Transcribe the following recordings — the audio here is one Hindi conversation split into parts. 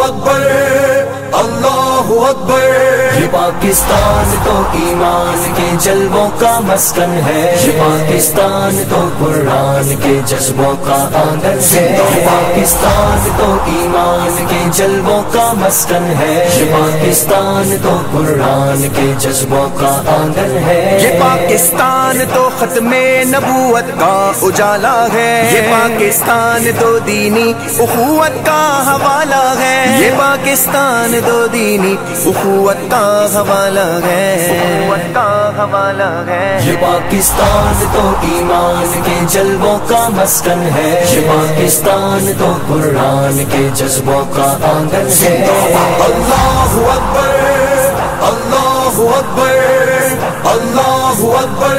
अकबर, अल्लाहु अकबर। ये पाकिस्तान तो ईमान के जज्बों का मस्कन है, ये पाकिस्तान तो कुरान के जज्बों का आंगन है। ये पाकिस्तान तो ईमान के जज्बों का मस्कन है, ये पाकिस्तान तो कुरान के जज्बों का आंगन है। ये पाकिस्तान तो खत्मे नबूवत का उजाला है, ये पाकिस्तान तो दीनी उखुवत का हवाला है, ये पाकिस्तान तो दीनी उखुवत का हवाला है, उखुवत का हवाला है। ये पाकिस्तान तो ईमान के जज्बों का मस्कन है, ये पाकिस्तान तो कुरान के जज्बों का आंगन है। अल्लाहु अकबर, अल्लाहु अकबर, अल्लाहु अकबर,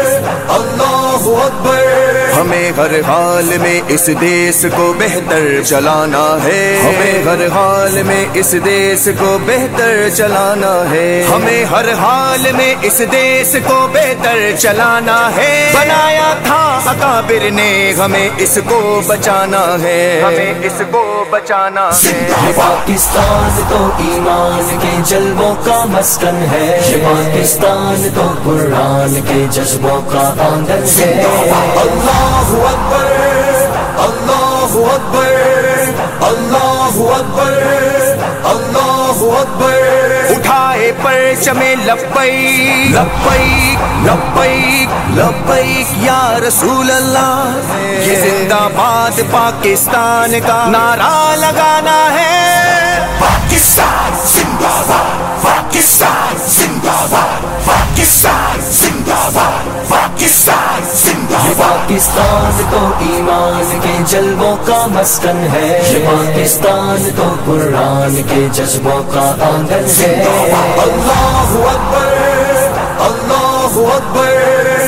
अल्लाहु अकबर। हमें हर हाल में इस देश को बेहतर चलाना है, हमें हर हाल में इस देश को बेहतर चलाना है, हमें हर हाल में इस देश को बेहतर चलाना है। बनाया था अकाबिर ने, हमें इसको बचाना है, हमें इसको बचाना है। ये पाकिस्तान तो ईमान के जज्बों का मस्कन है, ये पाकिस्तान तो कुरान के जज्बों का आंगन है। अल्लाहु अकबर, अल्लाहु अकबर, अल्लाहु अकबर, अल्लाहु अकबर। उठाए परचमे लब्बैक लब्बैक लब्बैक लब्बैक या रसूल अल्लाह। ये जिंदाबाद पाकिस्तान का नारा लगाना है। पाकिस्तान जिंदाबाद, पाकिस्तान जिंदाबाद, पाकिस्तान जिंदाबाद, पाकिस्तान जिंदाबाद। ये पाकिस्तान तो ईमान के जज्बों का मस्कन है, ये पाकिस्तान तो कुरान के जज्बों का आंगन है। अल्लाहु अकबर, अल्लाहु अकबर,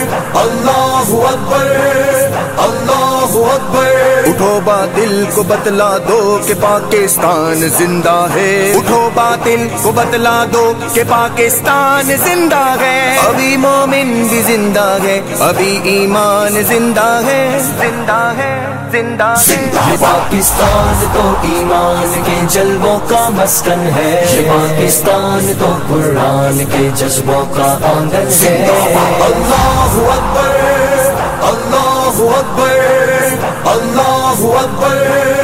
अल्लाहु अकबर, अल्लाहु अकबर। उठो बातिल को बतला दो कि पाकिस्तान जिंदा है, उठो बातिल को बतला दो कि पाकिस्तान जिंदा है। अभी मोमिन भी जिंदा है, अभी ईमान जिंदा है, जिंदा है, जिंदा है। ये पाकिस्तान तो ईमान के जज्बों का मस्कन है, ये पाकिस्तान तो कुरान के जज्बों का आंगन है। अल्लाहु अकबर, अल्लाहु अकबर, अल्लाहु अकबर,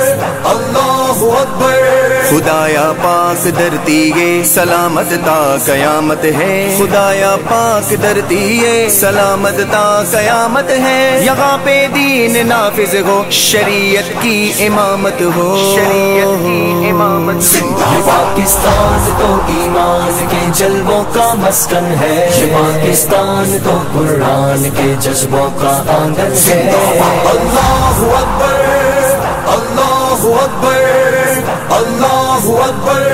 अल्लाहु अकबर। खुदाया पाक धरती ये सलामत ता कयामत है, खुदाया पाक धरती ये सलामत ता कयामत है। यहाँ पे दीन नाफिज हो, शरीयत की इमामत हो, शरीयत की इमामत हो। ये पाकिस्तान तो ईमान के जज्बों का मस्कन है, ये पाकिस्तान तो कुरान के जज्बों का आंगन है। अल्लाहु अकबर, अल्लाहु अकबर, अल्लाहु अकबर,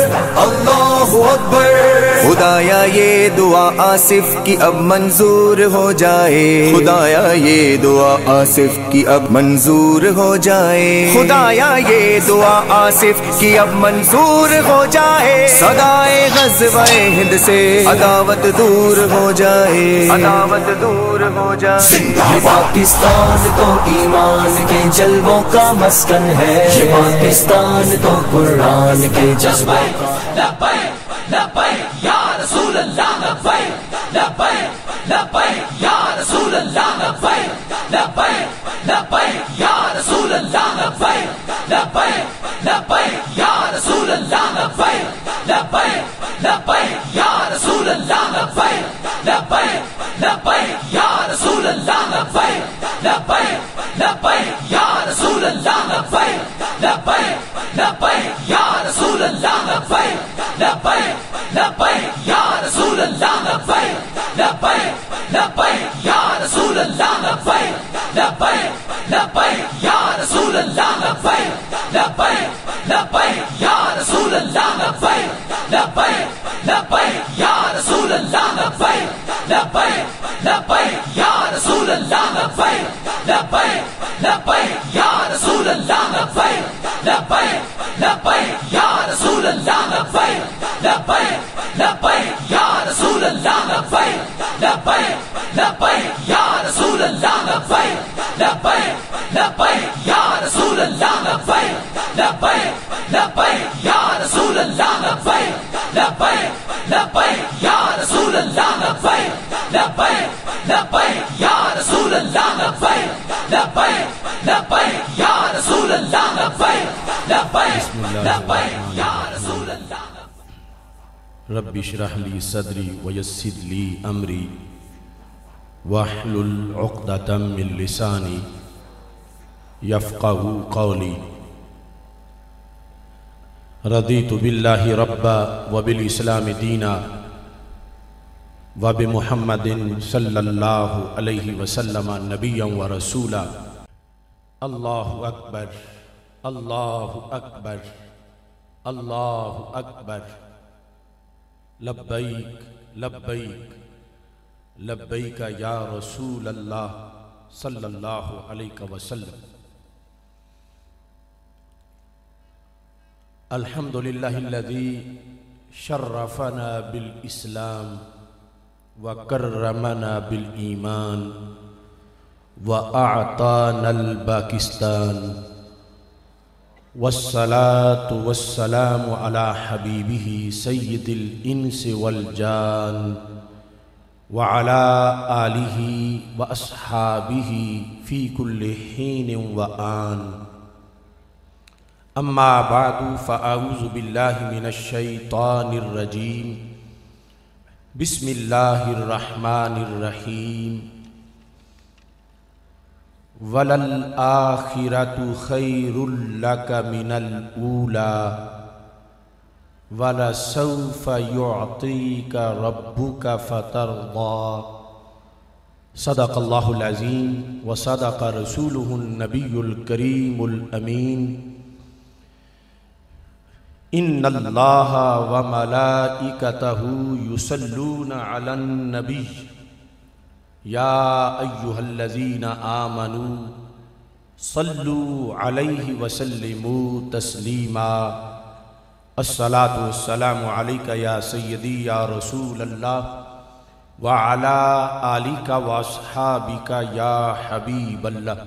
अल्लाहु अकबर। खुदाया ये दुआ आसिफ की अब मंजूर हो जाए, खुदाया ये दुआ आसिफ की अब मंजूर हो जाए, खुदाया ये दुआ आसिफ की अब मंजूर हो जाए। सदाए ग़ज़वा-ए हिंद से अदावत दूर हो जाए, अदावत दूर हो जाए। ये पाकिस्तान तो ईमान के जज्बों का मस्कन है, ये पाकिस्तान तो कुरान के जज्बों का। लब्बैक लब्बैक या रसूल अल्लाह, लब्बैक लब्बैक लब्बैक या रसूल अल्लाह, लब्बैक लब्बैक लब्बैक या रसूल अल्लाह, लब्बैक लब्बैक लब्बैक या रसूल अल्लाह, लब्बैक लब्बैक लब्बैक या रसूल अल्लाह, लब्बैक लब्बैक लब्बैक या रसूल अल्लाह, लब्बैक लब्बैक लब्बैक या रसूल अल्लाह, लब्बैक लब्बैक लब्बैक या रसूल अल्लाह, लब्बैक लब्बैक लब्बैक या रसूल अल्लाह, लब्बैक लब्बैक लब्बैक या रसूल अल्लाह, लब्बैक लब्बैक लब्बैक या रसूल अल्लाह, लब्बैक लब्बैक लब्बैक या रसूल अल्लाह, लब्बैक लब्बैक लब्बैक या रसूल अल्लाह, लब्बैक लब्बैक लब्बैक या रसूल अल्लाह, लब्बैक लब्बैक लब्बैक या रसूल अल्लाह, लब्बैक लब्बैक लब्बैक या रसूल अल्लाह, लब्बैक लब्बैक लब्बैक या रसूल अल्लाह, लब्बैक लब्बैक लब्बैक या रसूल अल्लाह, लब्बैक लब्बैक लब्बैक या रसूल अल्लाह, लब्बैक लब्बैक लब्बैक लब्बैक या रसूल अल्लाह लब्बैक लब्बैक लब्बैक या रसूल अल्लाह लब्बैक लब्बैक लब्बैक या रसूल अल्लाह लब्बैक लब्बैक लब्बैक या रसूल अल्लाह लब्बैक लब्बैक लब्बैक या रसूल अल्लाह। रब्बि इश्रह ली सदरी व यस्सिर ली अमरी वहलुल उक़दतम मिन लिसानी यफ़क़हू क़ौली। रदीतु बिल्लाहि रब्बा व बिल इस्लामि दीना व बि मुहम्मदिन सल्लल्लाहु अलैहि वसल्लम नबिय्यन व रसूला। अल्लाहु अकबर अल्लाहु अकबर अल्लाहु अकबर। लब्बैक लब्बैक लब्बैक या रसूल अल्लाह सल्लल्लाहु अलैहि वसल्लम। अल्हम्दुलिल्लाहिल्लज़ी शर्रफ़ना बिल इस्लाम व कर्रमना बिल ईमान व अअतानल पाकिस्तान वस्सलातु वस्सलामु अला हबीबिही सय्यिदिल इंसि वल जान व अला आलिही व अस्हाबिही फ़ी कुल्लि हीनिन व आन। अम्मा बादु फ़अऊज़ु बिल्लाहि मिनश शैतानिर रजीम। बिस्मिल्लाहिर रहमानिर रहीम। वलल आखिरतु खैरुल लक मिनल ऊला वलसौफ़ युअतीका रब्बुका फ़तरदा। सदक़ल्लाहुल अज़ीम व सदक़ रसूलुहुन नबियुल करीमुल अमीन। इन्नल्लाहा व मलाइकतहु युसल्लूना अलन नबी या अय्युहल्लज़ीना आमनू सल्लू अलैहि व सल्लिमू तस्लीमा। अस्सलातु वस्सलामु अलैका या सय्यदी या रसूल अल्लाह व अला आलिका व अस्हाबिका या हबीब अल्लाह।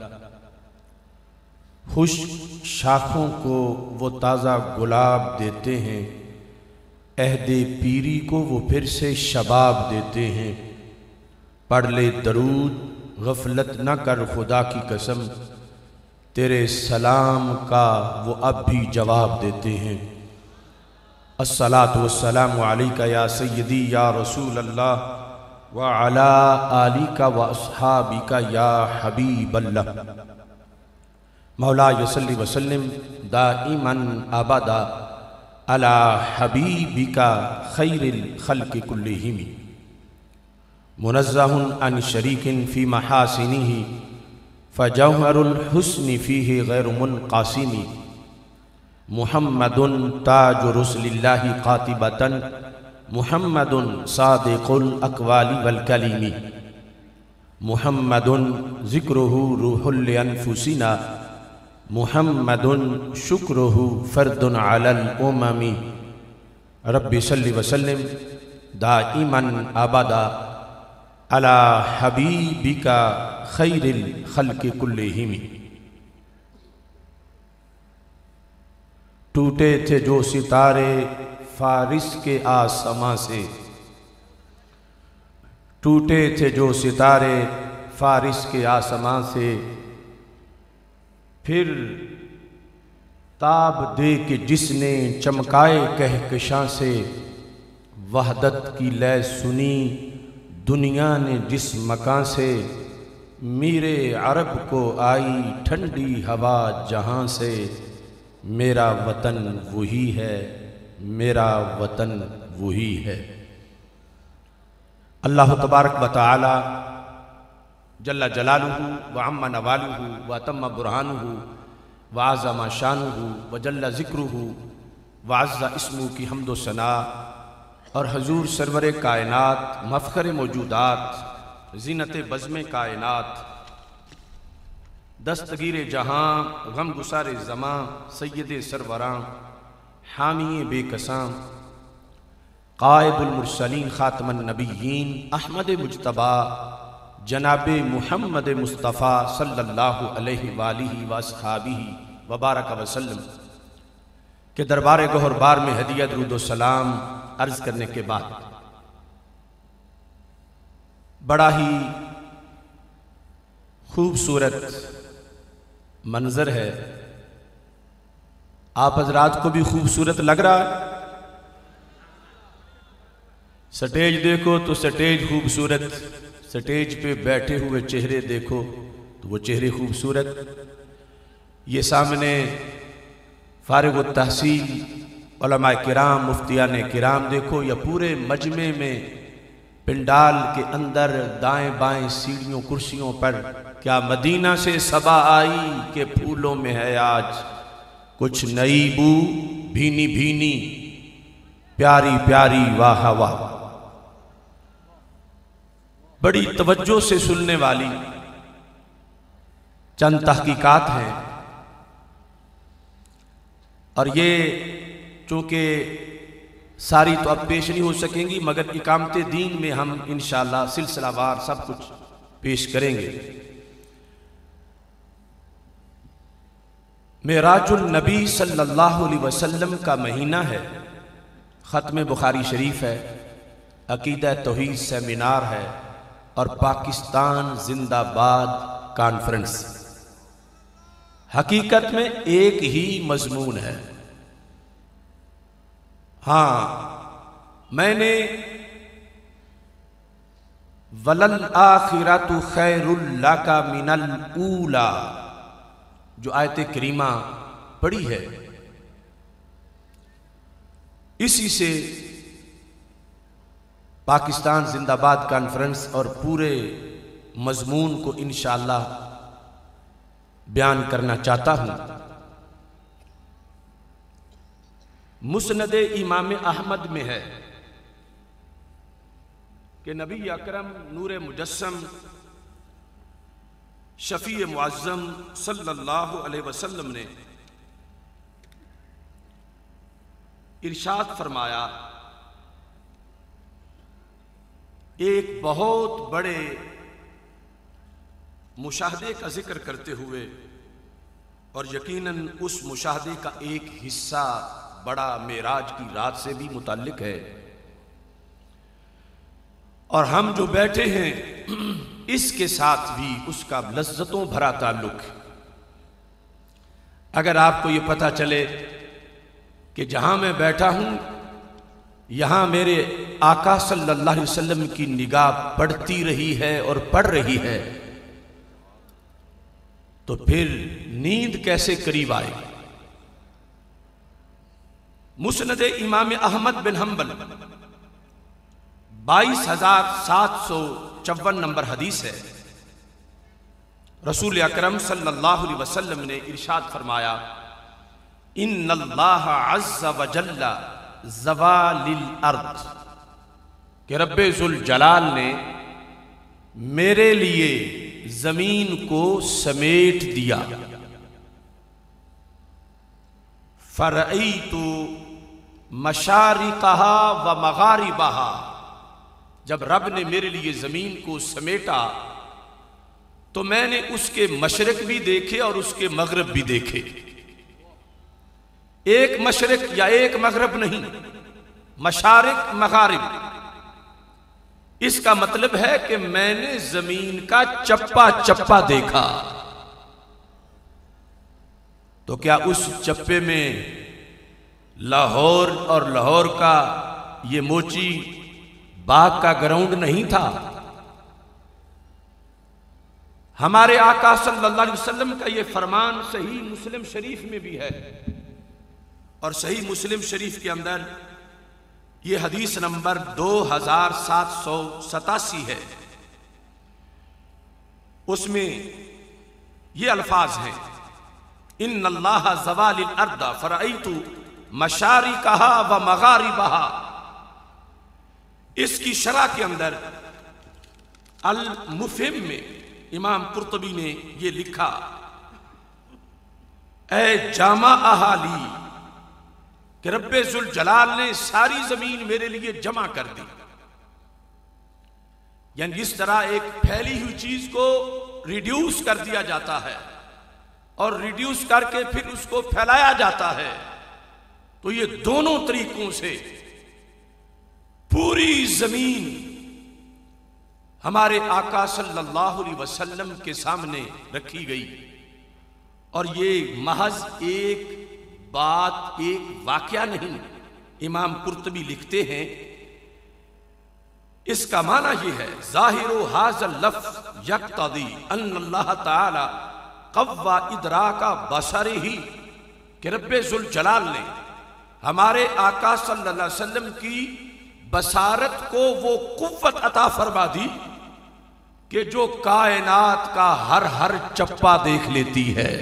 खुश शाखों को वो ताज़ा गुलाब देते हैं, अहदे पीरी को वो फिर से शबाब देते हैं। पढ़ ले दरूद गफलत न कर खुदा की कसम, तेरे सलाम का वो अब भी जवाब देते हैं। अस्सलातु वस्सलामु अलैका या सय्यदी या रसूल अल्लाह व अला आलिका व अस्हाबिका या हबीब अल्लाह। मौला यसल्ली वसल्लिम दाइमन अबदा अला हबीबिका खैरिल खल्क़ि कुल्लिहिम। मुनज़्ज़हुन अन शरीकिन फ़ी महासिनिही फ़जौहरुल हुस्नि फ़ीहि गैरु मुनक़ासिमी। मुहम्मदुन ताजु रुसुलिल्लाहि क़ातिबतन मुहम्मदुन सादिक़ुल अक़वालि वल कलीमी। मुहम्मदुन ज़िक्रुहु रूहुल लिअन्फुसिना मुहम्मदुन शुक्रुहु फ़र्दुन अलल उममी। रब्बि सल्लि वसल्लिम दाइमन अबदा अला हबीबिका खैरिल खल्क़ि कुल्लिहिम। टूटे थे जो सितारे फारिस के आसमां से, टूटे थे जो सितारे फारिस के आसमां से। फिर ताब दे के जिसने चमकाए कहकशां से, वहदत की लय सुनी दुनिया ने जिस मकां से। मीरे अरब को आई ठंडी हवा जहां से, मेरा वतन वही है, मेरा वतन वही है। अल्लाह तबारक व तआला जल्ला जलालुहु व अम्मा नवालुहु व अतम्मा बुरहानुहु व आज़मा शानुहु व जल्ला ज़िक्रुहु व अज़्ज़ा इस्मुहु की हम्दो सना और हजूर सरवर कायनात मफ़ख़र मौजूदात ज़ीनत बज़्म कायनात दस्तगीर जहां गम गुसार ज़मां सय्यद सरवरां हामी बेकसां क़ाइदुल मुरसलीन ख़ातमुन नबिय्यीन अहमद मुज्तबा जनाब मुहम्मद मुस्तफ़ा सल्लल्लाहु अलैहि वालिहि वसहाबिहि वबारक वसल्लम कि दरबार गौहरबार में हदिया दुरूद सलाम अर्ज करने के बाद बड़ा ही खूबसूरत मंजर है। आप हजरात को भी खूबसूरत लग रहा है। स्टेज देखो तो स्टेज खूबसूरत, स्टेज पे बैठे हुए चेहरे देखो तो वो चेहरे खूबसूरत। ये सामने फारिग तहसील उलमा किराम मुफ्तियान किराम देखो, या पूरे मजमे में पिंडाल के अंदर दाएं बाएं सीढ़ियों कुर्सियों पर क्या मदीना से सबा आई के फूलों में है आज कुछ नई बू, भीनी भीनी प्यारी प्यारी वाह वाह। बड़ी तवज्जो से सुनने वाली चंद तहकीकात हैं, और ये चूंकि सारी तो अब पेश नहीं हो सकेंगी, मगर इकामते दीन में हम इंशाअल्लाह सिलसिलावार सब कुछ पेश करेंगे। मेराजुल नबी सल्लल्लाहु अलैहि वसल्लम का महीना है, ख़त्म बुखारी शरीफ है, अकीदा तौहीद सेमिनार है और पाकिस्तान जिंदाबाद कॉन्फ्रेंस। हकीकत में एक ही मजमून है। हाँ, मैंने वलल आखिरतु खैरुल लका मिनल ऊला जो आयत करीमा पढ़ी है, इसी से पाकिस्तान जिंदाबाद कॉन्फ्रेंस और पूरे मजमून को इंशाअल्लाह बयान करना चाहता हूं। मुस्नद इमाम अहमद में है कि नबी अकरम नूर मुजस्सम शफी मुअज़्ज़म सल्लल्लाहु अलैहि वसल्लम ने इरशाद फरमाया, एक बहुत बड़े मुशाहदे का जिक्र करते हुए, और यकीनन उस मुशाहदे का एक हिस्सा बड़ा मेराज की रात से भी मुताल्लिक है, और हम जो बैठे हैं इसके साथ भी उसका लज्जतों भरा ताल्लुक है। अगर आपको ये पता चले कि जहां मैं बैठा हूं यहां मेरे आका सल्लल्लाहु अलैहि वसल्लम की निगाह पड़ती रही है और पड़ रही है, तो फिर नींद कैसे करीब आएगी। मुस्नद इमाम अहमद बिन हम्बल 22,754 नंबर हदीस है। रसूल अकरम सल्लल्लाहु अलैहि वसल्लम ने इरशाद फरमाया, इन्नल्लाह अज़्ज़ व जल्ला ज़वालिल अर्द, कि रब्बे ज़ुल जलाल ने मेरे लिए जमीन को समेट दिया। फ़रअयतु मशारिक़हा व मग़ारिबहा, जब रब ने मेरे लिए जमीन को समेटा तो मैंने उसके मशरिक भी देखे और उसके मगरब भी देखे। एक मशरिक या एक मगरब नहीं, मशारिक मगारिब। इसका मतलब है कि मैंने जमीन का चप्पा चप्पा देखा। तो क्या उस चप्पे में लाहौर और लाहौर का ये मोची बाग का ग्राउंड नहीं था? हमारे आका सल्लल्लाहु अलैहि वसल्लम का ये फरमान सही मुस्लिम शरीफ में भी है, और सही मुस्लिम शरीफ के अंदर ये हदीस नंबर 2787 है। उसमें ये अल्फाज हैं, इन्नल्लाह ज़वालिल अर्द फ़रअयतु मशारिक़हा व मग़ारिबहा। इसकी शरह के अंदर अल मुफ़हिम में इमाम कुर्तुबी ने ये लिखा, ए जामा अहाली, कि रब्बे ज़ुल जलाल ने सारी जमीन मेरे लिए जमा कर दी। यानी जिस तरह एक फैली हुई चीज को रिड्यूस कर दिया जाता है और रिड्यूस करके फिर उसको फैलाया जाता है, तो ये दोनों तरीकों से पूरी जमीन हमारे आका सल्लल्लाहु अलैहि वसल्लम के सामने रखी गई। और ये महज एक बात, एक वाकया नहीं। इमाम कुर्तबी लिखते हैं इसका माना यह है, जाहिरु हाज़ल लफ्ज़ यक्तदी अन्नल्लाह ताला कव्वा इदराका बसरिही, कि रब्बे जुल जलाल ने हमारे आका सल्लल्लाहु अलैहि वसल्लम की बसारत को वो कुव्वत अता फरमा दी कि जो कायनात का हर हर चप्पा देख लेती है।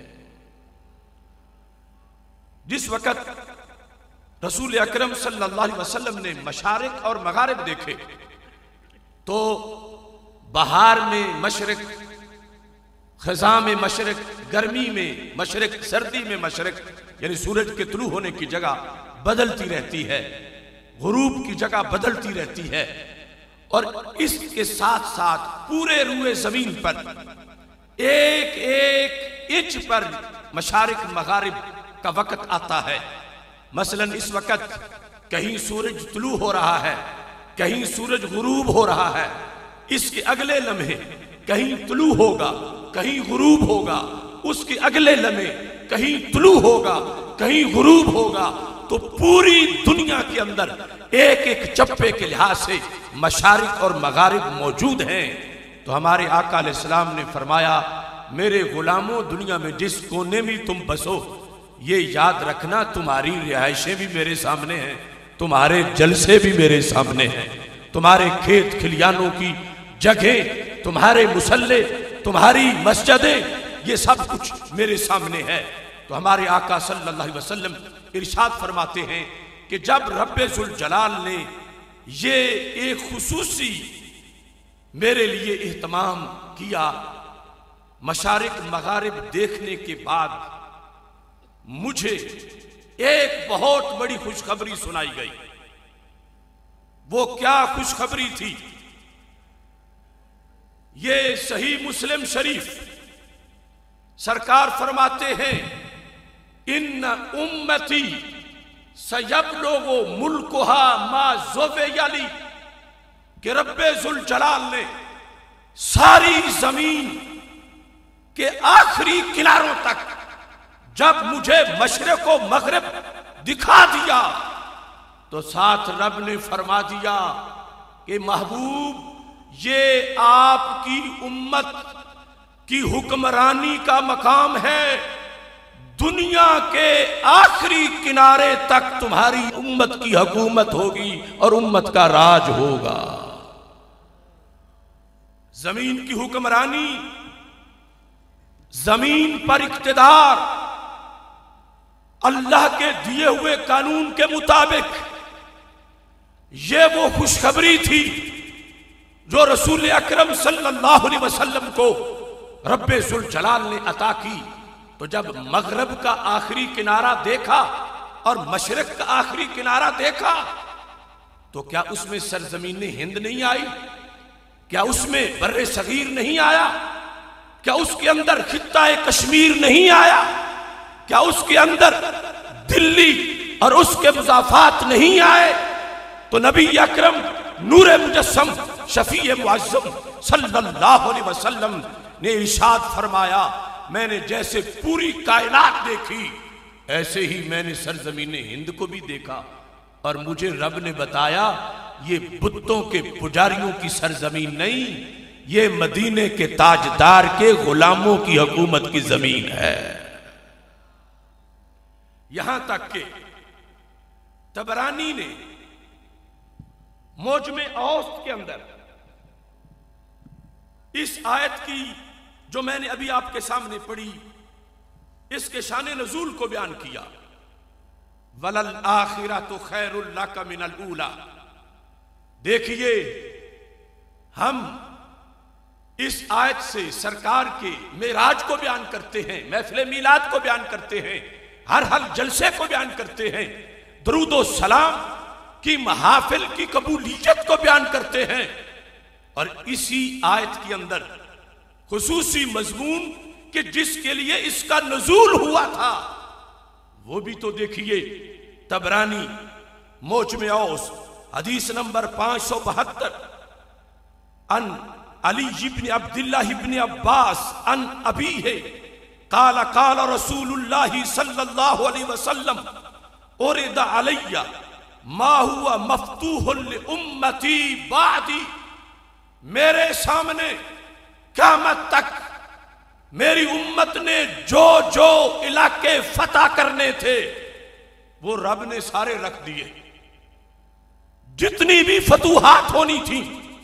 जिस वक़्त रसूल अकरम सल्लल्लाहु अलैहि वसल्लम ने मशारिक और मगारिब देखे तो बहार में मशरिक, खज़ां में मशरिक, गर्मी में मशरिक, सर्दी में मशरिक, यानी सूरज के तुलू होने की जगह बदलती रहती है, गुरूब की जगह बदलती रहती है। और इसके साथ साथ पूरे रूए जमीन पर एक एक इंच पर मशारिक मगारिब का वक़्त आता है। मसलन इस वक़्त कहीं सूरज तुलू हो रहा है, कहीं सूरज गुरूब हो रहा है। इसके अगले लम्हे कहीं तुलू होगा, कहीं गुरूब होगा, उसके अगले लम्हे कहीं तुलू होगा, कहीं गुरूब होगा। तो पूरी दुनिया के अंदर एक एक चप्पे के लिहाज से मशारिक और मगारिब मौजूद हैं। तो हमारे आका अलैहिस्सलाम ने फरमाया, मेरे गुलामों, दुनिया में जिस कोने में तुम बसो, ये याद रखना तुम्हारी रिहाइशें भी मेरे सामने हैं, तुम्हारे जलसे भी मेरे सामने हैं, तुम्हारे खेत खलियानों की जगह, तुम्हारे मुसल्ले, तुम्हारी मस्जिदें, ये सब कुछ मेरे सामने है। तो हमारे आका सल्लल्लाहु अलैहि वसल्लम इरशाद फरमाते हैं कि जब रब्बे जुल जलाल ने ये एक खुसूसी मेरे लिए एहतमाम किया, मशारिक मगारिब देखने के बाद मुझे एक बहुत बड़ी खुशखबरी सुनाई गई। वो क्या खुशखबरी थी? ये सही मुस्लिम शरीफ सरकार फरमाते हैं, इन्ना उम्मती सयबलुगु मुल्कुहा मा ज़ुव्वियली, कि रब्बे जुल जलाल ने सारी जमीन के आखिरी किनारों तक जब मुझे मशरिक़ व मग़रिब दिखा दिया तो साथ रब ने फरमा दिया कि महबूब, ये आपकी उम्मत की हुक्मरानी का मकाम है। दुनिया के आखिरी किनारे तक तुम्हारी उम्मत की हुकूमत होगी और उम्मत का राज होगा। जमीन की हुक्मरानी, जमीन पर इख्तिदार, अल्लाह के दिए हुए कानून के मुताबिक, ये वो खुशखबरी थी जो रसूल अकरम सल्लल्लाहु अलैहि वसल्लम को रब्बे जुल जलाल ने अता की। तो जब मगरब का आखिरी किनारा देखा और मशरिक का आखिरी किनारा देखा तो क्या उसमें सरजमीन हिंद नहीं आई? क्या उसमें बर्रे सगीर नहीं आया? क्या उसके अंदर खित्ता कश्मीर नहीं आया? क्या उसके अंदर दिल्ली और उसके मुजाफात नहीं आए? तो नबी अकरम नूरे मुजस्सम शफी मुअज़्ज़म सल्लल्लाहु अलैहि वसल्लम ने इरशाद फरमाया, मैंने जैसे पूरी कायनात देखी ऐसे ही मैंने सरजमीन हिंद को भी देखा। और मुझे रब ने बताया, ये बुतों के पुजारियों की सरजमीन नहीं, ये मदीने के ताजदार के गुलामों की हुकूमत की जमीन है। यहां तक कि तबरानी ने मौजमे औस्त के अंदर इस आयत की जो मैंने अभी आपके सामने पढ़ी, इसके शान नज़ूल को बयान किया। वलल आखिरतु खैरुल लका मिनल ऊला। देखिए, हम इस आयत से सरकार के मेराज को बयान करते हैं, महफिल मीलाद को बयान करते हैं, हर जलसे को बयान करते हैं, दरूदो सलाम की महाफिल की कबूलियत को बयान करते हैं। और इसी आयत के अंदर खुसूसी मजमून कि जिसके लिए इसका नज़ूल हुआ था वो भी तो देखिए तबरानी मोजमे औस हदीस नंबर 572 अन अली इब्न अब्दुल्लाह इब्न अब्बास अन अबी है काला काला रसूलुल्लाह सल्लल्लाहु अलैहि वसल्लम उरिदा अलैया मा हुआ मफ्तूहुल उम्मती बादी। मेरे सामने क़यामत तक मेरी उम्मत ने जो जो इलाके फतह करने थे वो रब ने सारे रख दिए। जितनी भी फतूहात होनी थी,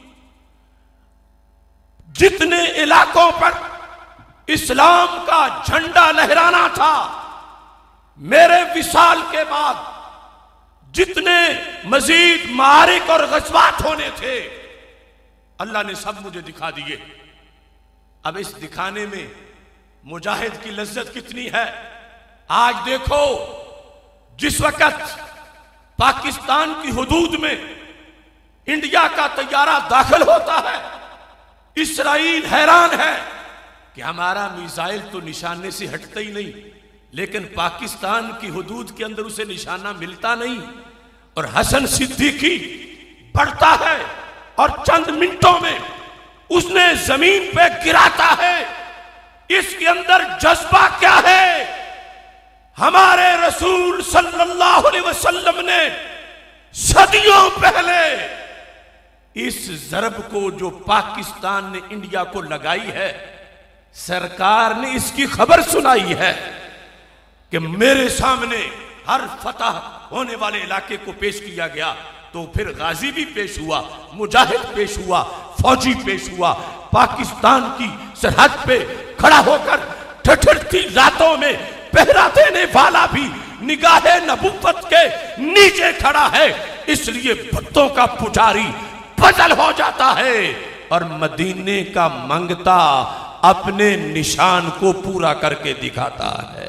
जितने इलाकों पर इस्लाम का झंडा लहराना था, मेरे विसाल के बाद जितने मजीद मारिक और गज़वात होने थे, अल्लाह ने सब मुझे दिखा दिए। अब इस दिखाने में मुजाहिद की लज्जत कितनी है। आज देखो, जिस वक्त पाकिस्तान की हुदूद में इंडिया का तैयारा दाखिल होता है, इस्राइल हैरान है कि हमारा मिसाइल तो निशाने से हटता ही नहीं, लेकिन पाकिस्तान की हुदूद के अंदर उसे निशाना मिलता नहीं। और हसन सिद्दीकी बढ़ता है और चंद मिनटों में उसने जमीन पे गिराता है। इसके अंदर जज्बा क्या है? हमारे रसूल सल्लल्लाहु अलैहि वसल्लम ने सदियों पहले इस ज़रब को जो पाकिस्तान ने इंडिया को लगाई है, सरकार ने इसकी खबर सुनाई है कि मेरे सामने हर फतह होने वाले इलाके को पेश किया गया। तो फिर गाजी भी पेश हुआ, मुजाहिद पेश हुआ, फौजी पेश हुआ। पाकिस्तान की सरहद पे खड़ा होकर ठठरती रातों में पहरा देने वाला भी निगाहे नबूवत के नीचे खड़ा है। इसलिए बुतों का पुजारी बदल हो जाता है और मदीने का मंगता अपने निशान को पूरा करके दिखाता है।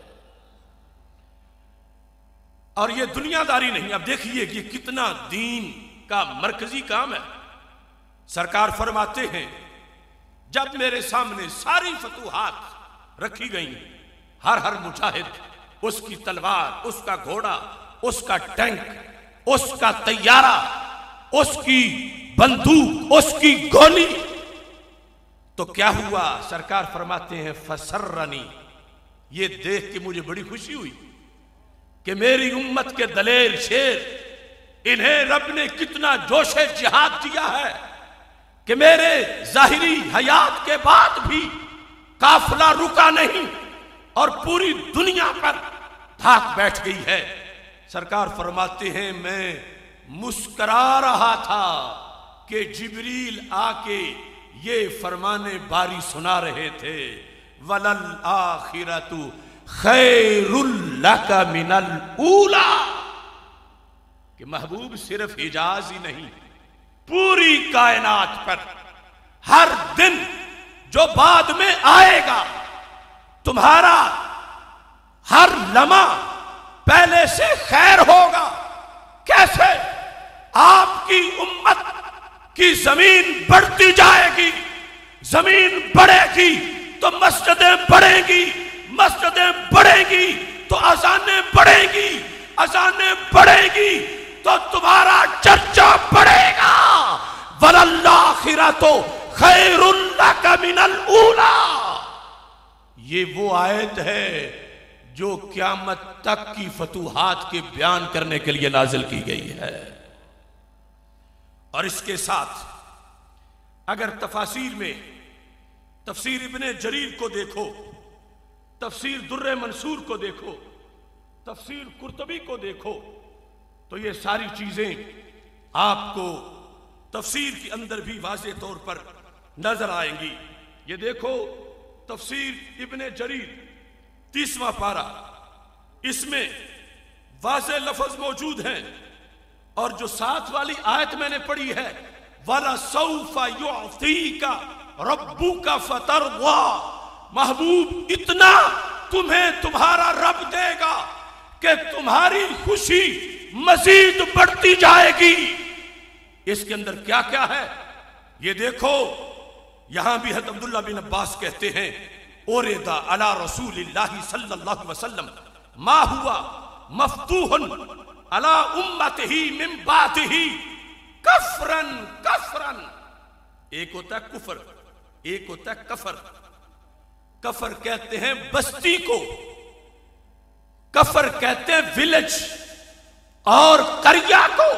और ये दुनियादारी नहीं। अब देखिए कि कितना दीन का मरकजी काम है। सरकार फरमाते हैं, जब मेरे सामने सारी फतूहात रखी गई, हर हर मुजाहिद, उसकी तलवार, उसका घोड़ा, उसका टैंक, उसका तैयारा, उसकी बंदूक, उसकी गोली, तो क्या हुआ? सरकार फरमाते हैं, फसर्रनी, ये देख के मुझे बड़ी खुशी हुई कि मेरी उम्मत के दलेर शेर, इन्हें रब ने कितना जोशे जिहाद दिया है कि मेरे जाहिरी हयात के बाद भी काफिला रुका नहीं और पूरी दुनिया पर धाक बैठ गई है। सरकार फरमाते हैं, मैं मुस्करा रहा था कि जिब्रील आके ये फरमाने बारी सुना रहे थे, वलल आखिरतु खैरुल लका मिनल ऊला, कि महबूब सिर्फ हिजाज ही नहीं, पूरी कायनात पर हर दिन जो बाद में आएगा, तुम्हारा हर लम्हा पहले से खैर होगा। कैसे? आपकी उम्मत की जमीन बढ़ती जाएगी, जमीन बढ़ेगी तो मस्जिदें बढ़ेंगी, मस्जिदें बढ़ेंगी तो अजानें बढ़ेंगी, अजानें बढ़ेगी तो तुम्हारा चर्चा बढ़ेगा। वलल्लाखिरतु खैरुल लका मिनल ऊला। ये वो आयत है जो क़यामत तक की फतूहात के बयान करने के लिए नाजिल की गई है। और इसके साथ अगर तफासीर में तफसीर इब्ने जरीर को देखो, तफसीर दुर्रे मंसूर को देखो, तफसीर कुर्तबी को देखो, तो ये सारी चीजें आपको तफसीर के अंदर भी वाज़े तौर पर नजर आएंगी। ये देखो, तफसीर इब्ने जरीर 30वां पारा, इसमें वाज़े लफ्ज मौजूद हैं। और जो 7 वाली आयत मैंने पढ़ी है, वाला सौफा युअतीका रब्बुका फतरवा, महबूब इतना तुम्हें तुम्हारा रब देगा कि तुम्हारी खुशी मजीद बढ़ती जाएगी। इसके अंदर क्या क्या है ये देखो। यहां भी हज़रत अब्दुल्लाह बिन अब्बास कहते हैं, ओरेदा अला रसूलिल्लाहि सल्लल्लाहु अलैहि वसल्लम मा हुआ मफ्तूहन अला उम्मतिही मिन बातिही कफरन कफरन। एक होता है कुफर, एक होता है कफर। कफर कहते हैं बस्ती को, कफर कहते हैं विलेज और करिया को।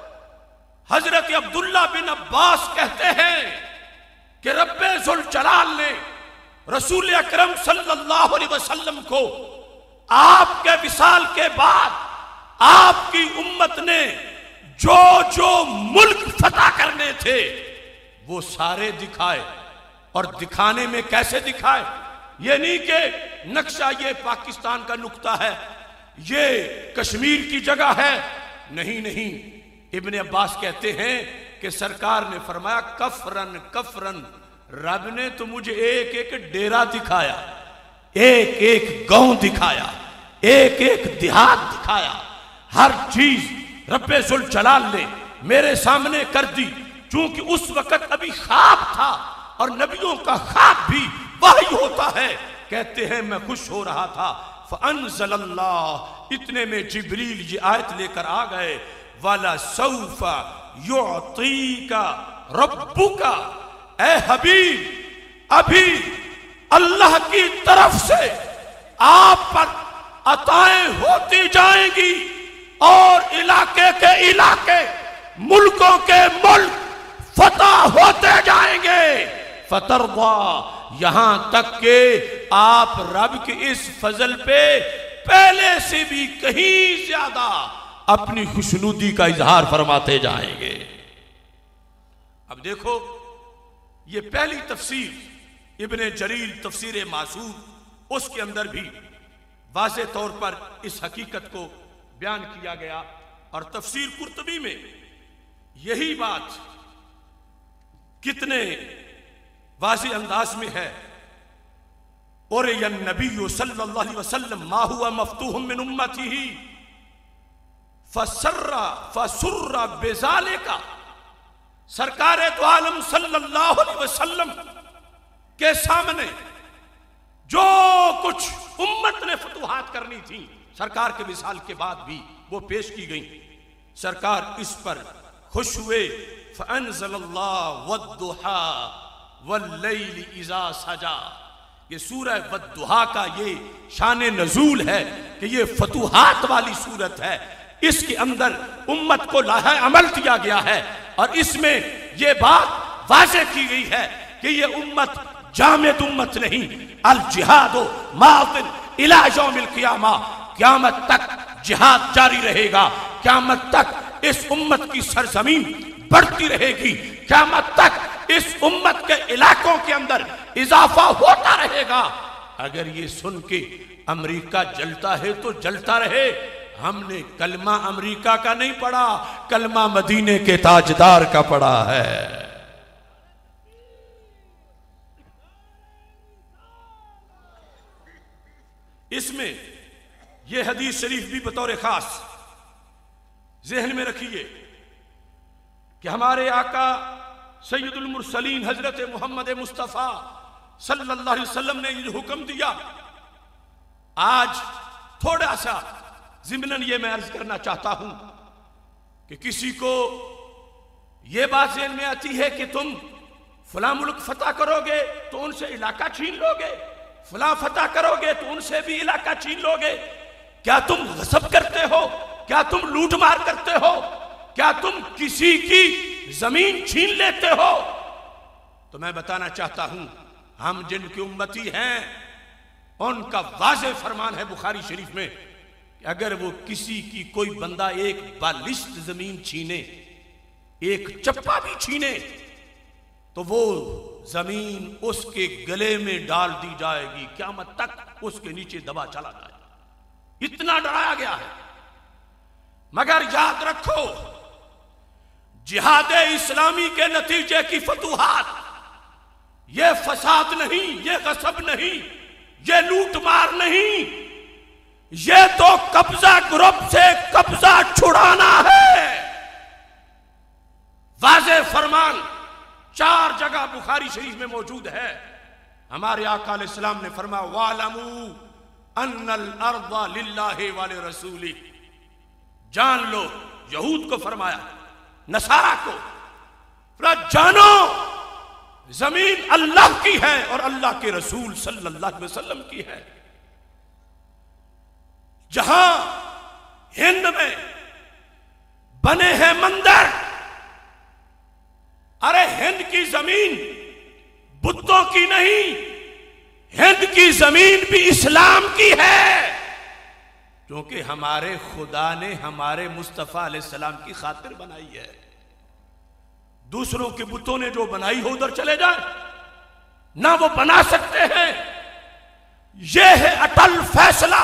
हजरत अब्दुल्ला बिन अब्बास कहते हैं कि रब्बे जुल जलाल ने रसूल अकरम सल्लल्लाहु अलैहि वसल्लम को आपके विसाल के बाद आपकी उम्मत ने जो जो मुल्क फतह करने थे वो सारे दिखाए। और दिखाने में कैसे दिखाए? ये नहीं कि नक्शा ये पाकिस्तान का नुक्ता है, ये कश्मीर की जगह है। नहीं नहीं, इब्ने अब्बास कहते हैं कि सरकार ने फरमाया कफरन कफरन। रब ने तो मुझे एक एक डेरा दिखाया, एक एक गांव दिखाया, एक एक देहात दिखाया। हर चीज रब्बे जुल जलाल ने मेरे सामने कर दी। चूंकि उस वक्त अभी ख्वाब था और नबियों का ख्वाब भी वही होता है। कहते हैं मैं खुश हो रहा था, फ़अंज़लल्लाह, इतने में जिब्रील ये आयत लेकर आ गए, वाला सौफा युअतीका रब्बुका। ए हबीब, अभी अल्लाह की तरफ से आप पर अताएं होती जाएंगी और इलाके के इलाके, मुल्कों के मुल्क फतह होते जाएंगे। फतरवा, यहां तक के आप रब के इस फजल पे पहले से भी कहीं ज्यादा अपनी खुशनुदी का इजहार फरमाते जाएंगे। अब देखो, ये पहली तफसीर इब्ने जरीर तफसीर मासूर, उसके अंदर भी वाज़े तौर पर इस हकीकत को बयान किया गया। और तफसीर कुर्तबी में यही बात कितने वाज़े अंदाज में है। और या नबी सल्लल्लाहु अलैहि वसल्लम मा हुआ मफ्तूह मिन उम्मतिही फसर्रा फसुर्रा बेजालिका। सरकार दो आलम सल्लल्लाहु अलैहि वसल्लम के सामने जो कुछ उम्मत ने फतुहात करनी थी सरकार के विसाल के बाद भी वो पेश की गई। सरकार इस पर खुश हुए। फ़अंज़लल्लाहु वद्दुहा वल्लैलि इज़ा सजा। ये सूरह वद्दुहा का ये शान नज़ूल है कि ये फतुहात वाली सूरत है। इसके अंदर उम्मत को लाहे अमल दिया गया है और इसमें ये बात वाज़े की गई है कि ये उम्मत जामिद उम्मत नहीं, अल जिहादो मादिन इला यौमिल क़ियामा। क़यामत तक जिहाद जारी रहेगा, क़यामत तक इस उम्मत की सरजमीन बढ़ती रहेगी, क़यामत तक इस उम्मत के इलाकों के अंदर इजाफा होता रहेगा। अगर ये सुन के अमेरिका जलता है तो जलता रहे। हमने कलमा अमेरिका का नहीं पढ़ा, कलमा मदीने के ताजदार का पढ़ा है। इसमें यह हदीस शरीफ भी बतौर खास ज़हन में रखिए कि हमारे आका सैयदुल मुरसलीन हजरत मोहम्मद मुस्तफ़ा सल्लल्लाहु अलैहि वसल्लम ने ये हुक्म दिया। आज थोड़ा सा ज़िम्नन ये मैं अर्ज करना चाहता हूं कि किसी को ये बात ज़हन में आती है कि तुम फला मुल्क फतह करोगे तो उनसे इलाका छीन लोगे, फला फतह करोगे तो उनसे भी इलाका छीन लोगे। क्या तुम गसब करते हो? क्या तुम लूट मार करते हो? क्या तुम किसी की जमीन छीन लेते हो? तो मैं बताना चाहता हूं, हम जिनकी उम्मती हैं उनका वाज़े फरमान है बुखारी शरीफ में कि अगर वो किसी की कोई बंदा एक बालिश्त जमीन छीने, एक चप्पा भी छीने, तो वो जमीन उसके गले में डाल दी जाएगी, क़यामत तक उसके नीचे दबा चला जाएगा। इतना डराया गया है। मगर याद रखो, जिहाद इस्लामी के नतीजे की फतुहात, ये फसाद नहीं, ये गसब नहीं, ये लूटमार नहीं, ये तो कब्जा ग्रुप से कब्जा छुड़ाना है। वाज़े फरमान 4 जगह बुखारी शरीफ में मौजूद है। हमारे आका अलैहिस्सलाम ने फरमाया वालमू अन्नल अर्दा लिल्लाहि व रसूली, जान लो, यहूद को फरमाया, नसारा को, जानो जमीन अल्लाह की है और अल्लाह के रसूल सल्लल्लाहु अलैहि वसल्लम की है। जहां हिंद में बने हैं मंदिर, अरे हिंद की जमीन बुतों की नहीं, हिंद की जमीन भी इस्लाम की है, क्योंकि हमारे खुदा ने हमारे मुस्तफा अलैहिस्सलाम की खातिर बनाई है। दूसरों के बुतों ने जो बनाई हो उधर चले जाए, ना वो बना सकते हैं। यह है अटल फैसला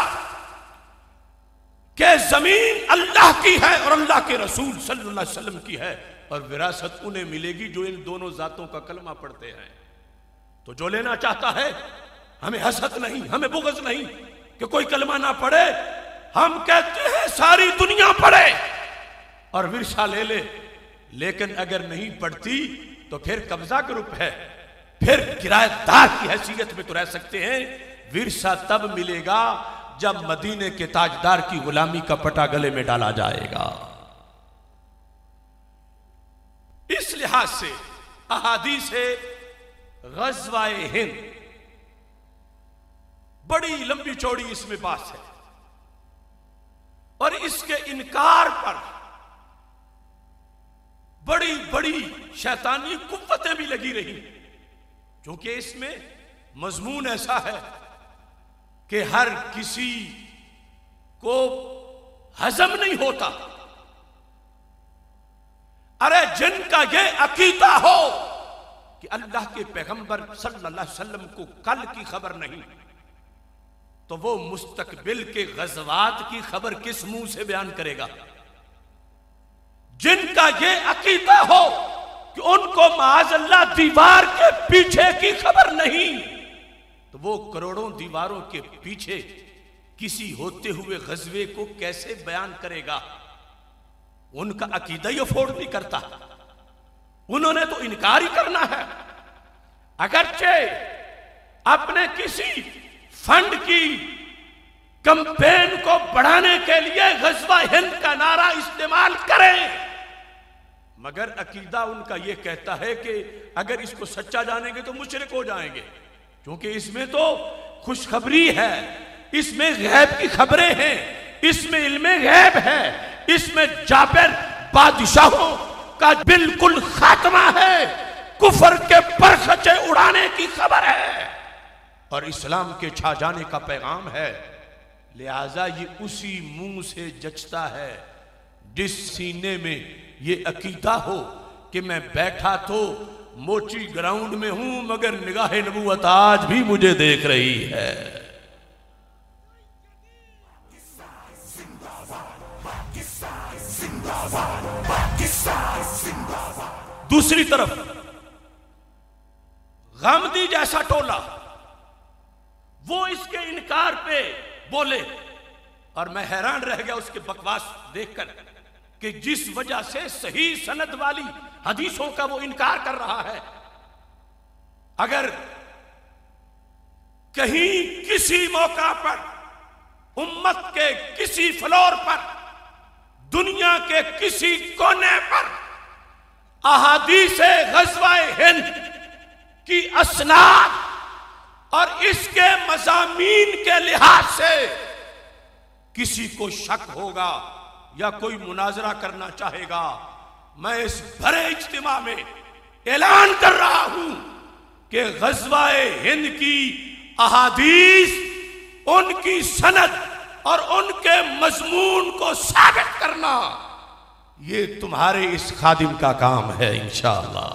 कि जमीन अल्लाह की है और अल्लाह के रसूल सल्लल्लाहु अलैहि वसल्लम की है, और विरासत उन्हें मिलेगी जो इन दोनों जातों का कलमा पढ़ते हैं। तो जो लेना चाहता है, हमें हसद नहीं, हमें बुग़्ज़ नहीं कि कोई कलमा ना पढ़े। हम कहते हैं सारी दुनिया पढ़े और विरसा ले ले, लेकिन अगर नहीं पढ़ती तो फिर कब्जा ग्रुप है, फिर किराएदार की हैसियत में तो रह सकते हैं। विरसा तब मिलेगा जब मदीने के ताजदार की गुलामी का पटा गले में डाला जाएगा। इस लिहाज से अहादीस ग़ज़वाए हिंद बड़ी लंबी चौड़ी इसमें बात है, और इसके इनकार पर बड़ी बड़ी शैतानी कुव्वतें भी लगी रही, क्योंकि इसमें मजमून ऐसा है कि हर किसी को हजम नहीं होता। अरे जिनका ये अकीदा हो कि अल्लाह के पैगंबर सल्लल्लाहु अलैहि वसल्लम को कल की खबर नहीं, तो वो मुस्तकबिल के गज़वात की खबर किस मुंह से बयान करेगा। जिनका ये अकीदा हो कि उनको माअज़ल्लाह दीवार के पीछे की खबर नहीं, तो वो करोड़ों दीवारों के पीछे किसी होते हुए गज़वे को कैसे बयान करेगा। उनका अकीदा ही अफोर्ड नहीं करता, उन्होंने तो इनकार ही करना है। अगरचे अपने किसी फंड की कैंपेन को बढ़ाने के लिए ग़ज़वा हिंद का नारा इस्तेमाल करें, मगर अकीदा उनका यह कहता है कि अगर इसको सच्चा जानेंगे तो मुशरिक हो जाएंगे, क्योंकि इसमें तो खुशखबरी है, इसमें गैब की खबरें हैं, इसमें इल्मे गैब है, इसमें जाबिर बादशाहों का बिल्कुल खात्मा है, कुफर के परखचे उड़ाने की खबर है और इस्लाम के छा जाने का पैगाम है। लिहाजा ये उसी मुंह से जचता है जिस सीने में ये अकीदा हो कि मैं बैठा तो मोची ग्राउंड में हूं, मगर निगाह नबूवत आज भी मुझे देख रही है। दूसरी तरफ गामदी जैसा टोला, वो इसके इनकार पे बोले, और मैं हैरान रह गया उसके बकवास देखकर कि जिस वजह से सही सनद वाली हदीसों का वो इनकार कर रहा है। अगर कहीं किसी मौका पर उम्मत के किसी फ्लोर पर, दुनिया के किसी कोने पर अहादीसे ग़ज़वाए हिंद की असनाद और इसके मज़ामीन के लिहाज से किसी को शक होगा या कोई मुनाजरा करना चाहेगा, मैं इस बड़े इज्तिमा में ऐलान कर रहा हूं कि ग़ज़वाए हिंद की अहादीस, उनकी सनद और उनके मज़मून को साबित करना, ये तुम्हारे इस खादिम का काम है इंशाअल्लाह।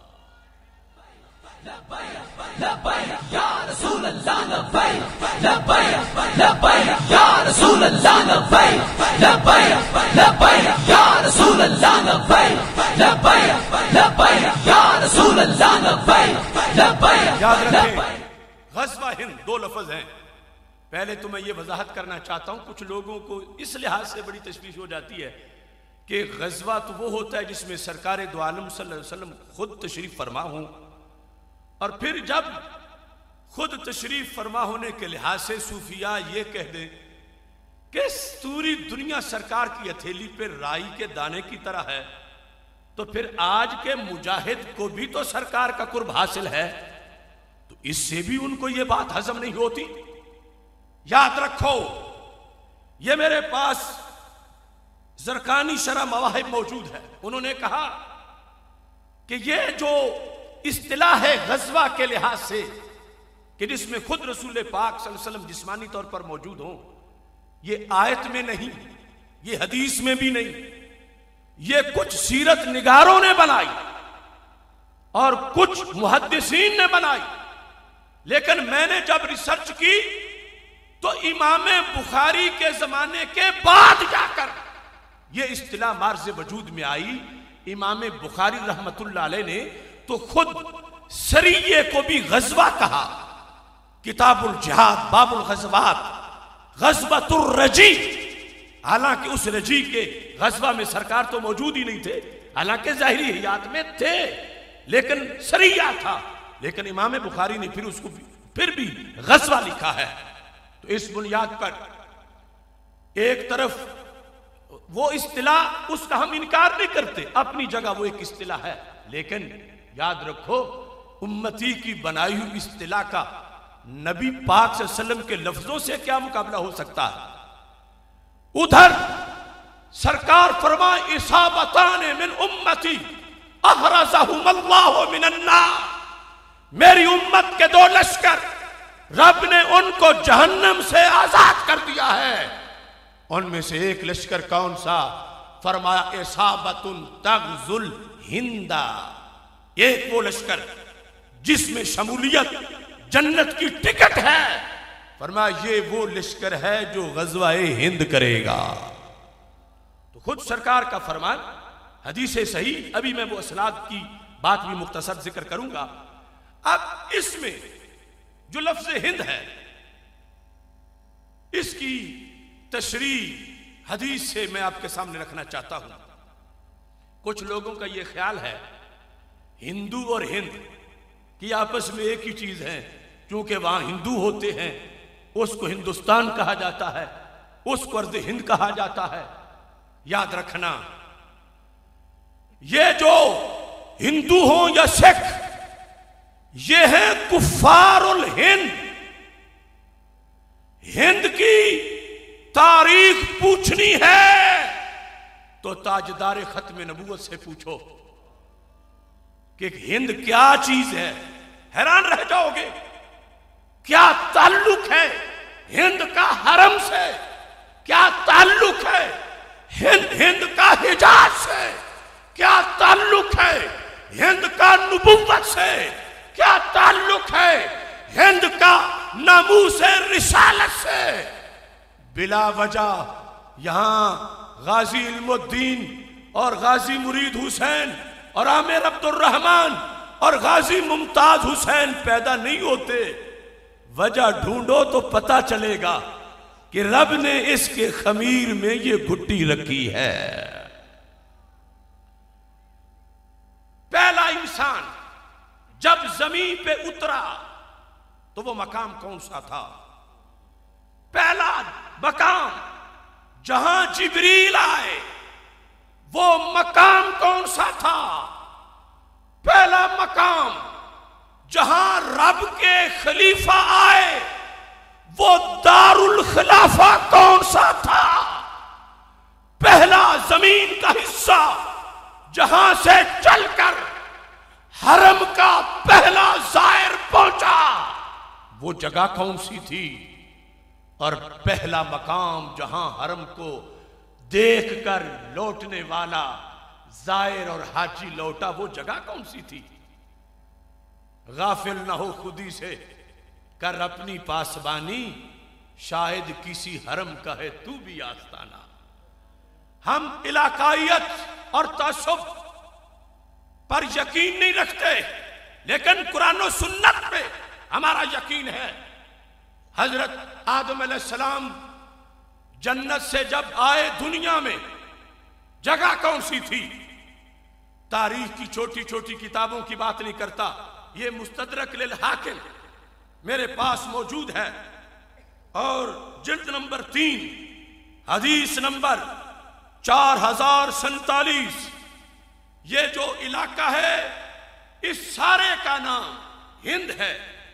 याद रखें, ग़ज़वा हिंद दो लफ्ज़ हैं। पहले तो मैं ये वजाहत करना चाहता हूं, कुछ लोगों को इस लिहाज से बड़ी तशवीश हो जाती है कि ग़ज़वा तो वो होता है जिसमें सरकार दो आलम सल्लल्लाहु अलैहि वसल्लम खुद तशरीफ फरमा हूं, और फिर जब खुद तशरीफ फरमा होने के लिहाज से सूफिया ये कह दे कि पूरी दुनिया सरकार की हथेली पर राई के दाने की तरह है, तो फिर आज के मुजाहिद को भी तो सरकार का कुर्ब हासिल है, तो इससे भी उनको ये बात हजम नहीं होती। याद रखो, ये मेरे पास ज़रकानी शरह मवाहिब मौजूद है। उन्होंने कहा कि ये जो इस्तिलाह है गज़वा के लिहाज से कि जिसमें खुद रसूल पाक सल्लल्लाहु अलैहि वसल्लम जिस्मानी तौर पर मौजूद हों, ये आयत में नहीं, ये हदीस में भी नहीं, ये कुछ सीरत निगारों ने बनाई और कुछ मुहद्दिसीन ने बनाई। लेकिन मैंने जब रिसर्च की तो इमाम बुखारी के जमाने के बाद जाकर यह इस्तिलाह मार्ज़ वजूद में आई। इमाम बुखारी रहमतुल्लाह अलैह ने तो खुद सरिये को भी गज़वा कहा। किताबुल जिहाद बाबुल गज़वात, गज़वतुर रजी, हालांकि उस रजी के गज़वा में सरकार तो मौजूद ही नहीं थे, हालांकि ज़ाहिरी हयात में थे, लेकिन सरिया था। लेकिन इमाम बुखारी ने फिर उसको फिर भी गज़वा लिखा है। तो इस बुनियाद पर एक तरफ वो इस्तिलाह, उसका हम इनकार नहीं करते, अपनी जगह वो एक इस्तिलाह है, लेकिन याद रखो उम्मती की बनाई हुई इस्तिलाह का नबी पाक सल्लल्लाहु अलैहि वसल्लम के लफ्जों से क्या मुकाबला हो सकता है। उधर सरकार फरमाए इसाबतान मिन उम्मती अहरज़हुमुल्लाहु मिनन्नार, मेरी उम्मत के दो लश्कर रब ने उनको जहन्नम से आजाद कर दिया है। उनमें से एक लश्कर कौन सा? फरमाया इसाबतुन तग़ज़ुल हिंदा, एक वो लश्कर जिसमें शमूलियत जन्नत की टिकट है। फरमाया ये वो लश्कर है जो ग़ज़वा-ए हिंद करेगा। तो खुद सरकार का फरमान हदीस सही, अभी मैं वो असनाद की बात भी मुख्तसर जिक्र करूंगा। अब इसमें जो लफ्ज़ हिंद है, इसकी तशरीह हदीस से मैं आपके सामने रखना चाहता हूं। कुछ लोगों का यह ख्याल है हिंदू और हिंद की आपस में एक ही चीज है, क्योंकि वहां हिंदू होते हैं उसको हिंदुस्तान कहा जाता है, उसको अर्ज़ हिंद कहा जाता है। याद रखना, ये जो हिंदू हो या सिख, ये है कुफ्फारुल हिंद। हिंद की तारीख पूछनी है तो ताजदार खत्म नबूवत से पूछो कि हिंद क्या चीज है। हैरान रह जाओगे, क्या ताल्लुक है हिंद का हरम से, क्या ताल्लुक है हिंद का हिजाज से, क्या ताल्लुक है हिंद का नबूवत से, क्या ताल्लुक है हिंद का नामूस रिसालत से। बिला वजह यहां गाजी इल्मुद्दीन और गाजी मुरीद हुसैन और आमिर अब्दुल रहमान और गाजी मुमताज हुसैन पैदा नहीं होते। वजह ढूंढो तो पता चलेगा कि रब ने इसके खमीर में ये घुट्टी रखी है। पहला इंसान जब जमीन पे उतरा तो वो मकाम कौन सा था? पहला मकाम जहां जिब्रील आए, वो मकाम कौन सा था? पहला मकाम जहां रब के खलीफा आए, वो दारुल खिलाफा कौन सा था? पहला जमीन का हिस्सा जहां से चलकर हरम का पहला जायर पहुंचा, वो जगह कौन सी थी? और पहला मकाम जहां हरम को देखकर लौटने वाला जायर और हाजी लौटा, वो जगह कौन सी थी? गाफिल न हो खुदी से, कर अपनी पासबानी, शायद किसी हरम का है तू भी आस्ताना। हम इलाकायत और तासुब पर यकीन नहीं रखते, लेकिन कुरान और सुन्नत पे हमारा यकीन है। हजरत आदम अलैहिस्सलाम जन्नत से जब आए दुनिया में, जगह कौन सी थी? तारीख की छोटी छोटी किताबों की बात नहीं करता, ये मुस्तदरक लिल हाकिम मेरे पास मौजूद है और जिल्द नंबर 3 हदीस नंबर 4047। ये जो इलाका है इस सारे का नाम हिंद है।